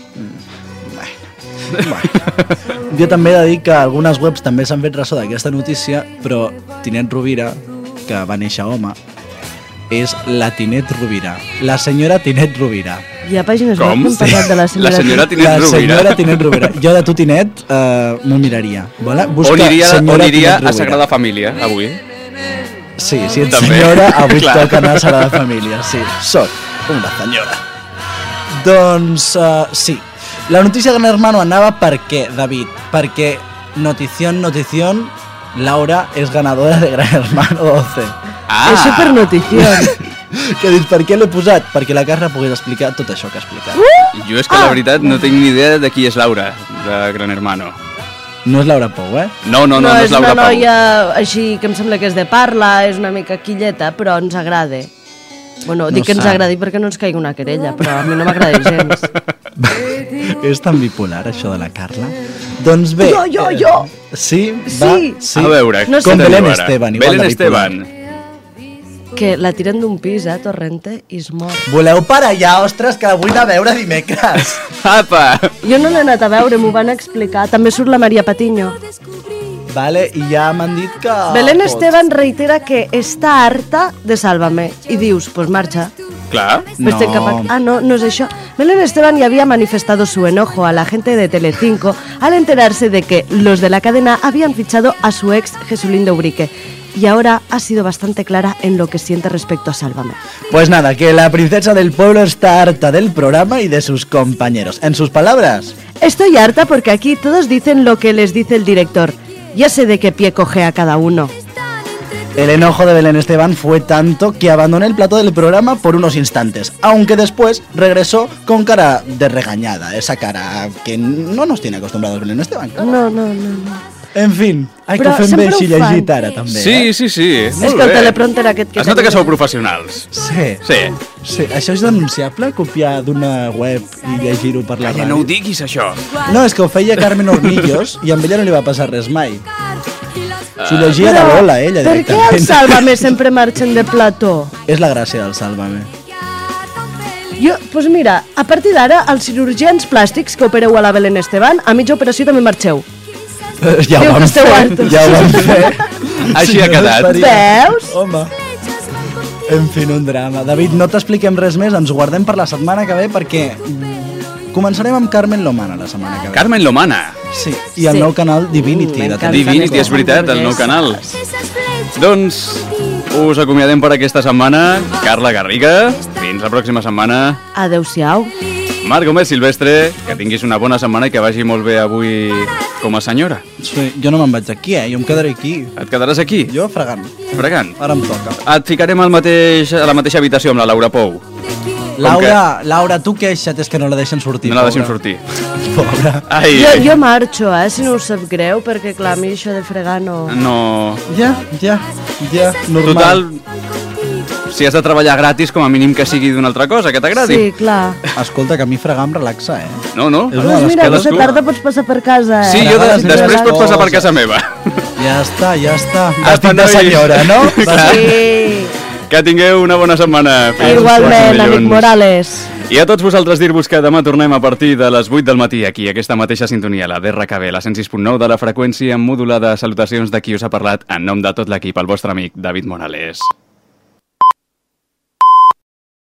Jo també he de dir que algunes webs també s'han fet ressò d'aquesta notícia, però Tinet Rovira, que va néixer home, és la Tinet Rovira. La senyora Tinet Rovira. Hi ha pàgines web que han parlat de la senyora... La senyora Tinet La Rovira. senyora Tinet Rovira. Jo de tu, Tinet, m'ho miraria. On iria a Sagrada Família, avui? Sí, si ets També. senyora, avui Clar. toca anar a Sagrada Família. Sí, soc una senyora. Doncs, sí. La notícia de Gran Hermano anava per què, David? Perquè notición, Laura és ganadora de Gran Hermano 12. Ah! És supernotición. Que dius, per què l'he posat? Perquè la Carla pogués explicar tot això que ha explicat. Jo és que la veritat no tinc ni idea de qui és Laura, de Gran Hermano. No és Laura Pou, eh? No és és Laura una Pau. noia així que em sembla que és de parla, és una mica quilleta, però ens agrada. Bueno, dic que ens agradi perquè no ens caigui una querella, però a mi no m'agrada gens. És tan bipolar, això de la Carla. Doncs bé... Jo! Sí? Sí. Sí. A veure, No sé. Com què Belén diu ara? Esteban, igual Belén de bipolar. Esteban. Que la tiren d'un pis, Torrente, i es mor. Voleu per allà, ostres, que la vull anar a veure dimecres. Apa! Jo no l'he anat a veure, m'ho van explicar. També surt la Maria Patiño. Vale, i ja m'han dit que... Belén Esteban reitera que està harta de Sálvame. I dius, pues marcha. Clar. Pues te capa- Ah, no es eso. Belén Esteban ya había manifestado su enojo a la gente de Telecinco al enterarse de que los de la cadena habían fichado a su ex Jesulindo Ubrique. Y ahora ha sido bastante clara en lo que siente respecto a Sálvame. Pues nada, que la princesa del pueblo está harta del programa y de sus compañeros. En sus palabras... Estoy harta porque aquí todos dicen lo que les dice el director. Ya sé de qué pie coge a cada uno. El enojo de Belén Esteban fue tanto que abandonó el plató del programa por unos instantes, aunque después regresó con cara de regañada, esa cara que no nos tiene acostumbrados Belén Esteban. Claro. No. En fin, hay que Però fer sempre bé ho si fan. llegit ara, també. Sí. És que el teleprompter aquest que Es nota que tenia- sou professionals. Sí. Això és denunciable, copiar d'una web i llegir-ho per la Calla, no ho diguis, això. No, és que ho feia Carmen Hormillos i amb ella no li va passar res mai. S'ho llegia de Lola, ella, Per què el Sálvame sempre marxen de plató? És la gràcia del Sálvame. Jo, doncs mira, a partir d'ara, els cirurgians plàstics que opereu a la Belén Esteban, a mitja operació també marxeu. Ja Diu ho que vam esteu fer, hartos. ja ho vam fer. Així ha quedat. Veus? Home. En fi, un drama. David, no t'expliquem res més, ens ho guardem per la setmana que ve perquè començarem amb Carmen Lomana la setmana que ve. Carmen Lomana. Sí, i el nou canal Divinity. de Divinity, Telecinco. és veritat, el nou canal. Doncs us acomiadem per aquesta setmana. Carla Garriga, fins la pròxima setmana. Adéu-siau. Marc Gómez Silvestre, que tinguis una bona setmana i que vagi molt bé avui com a senyora. Sí, jo no me'n vaig aquí, jo em quedaré aquí. Et quedaràs aquí? Jo fregant. Fregant? Ara em toca. Et ficarem a la mateixa habitació amb la Laura Pou. Laura, tu queixa't, és que no la deixen sortir. No la deixen sortir. Pobra. Jo marxo, si no us sap greu, perquè clar, a mi això de fregar no... No... Ja, normal. Total, si has de treballar gratis, com a mínim que sigui d'una altra cosa, que t'agradi. Sí, clar. Escolta, que a mi fregar em relaxa, No. Doncs mira, aquesta tarda pots passar per casa, Sí, jo després pots passar per casa meva. Ja està. Vestit de senyora, no? Sí. Que tingueu una bona setmana. Igualment, amic Morales. I a tots vosaltres dir-vos que demà tornem a partir de les 8 del matí aquí, a aquesta mateixa sintonia, la d'RKB, la 106.9 de la freqüència modulada. Salutacions de qui us ha parlat en nom de tot l'equip, el vostre amic David Morales.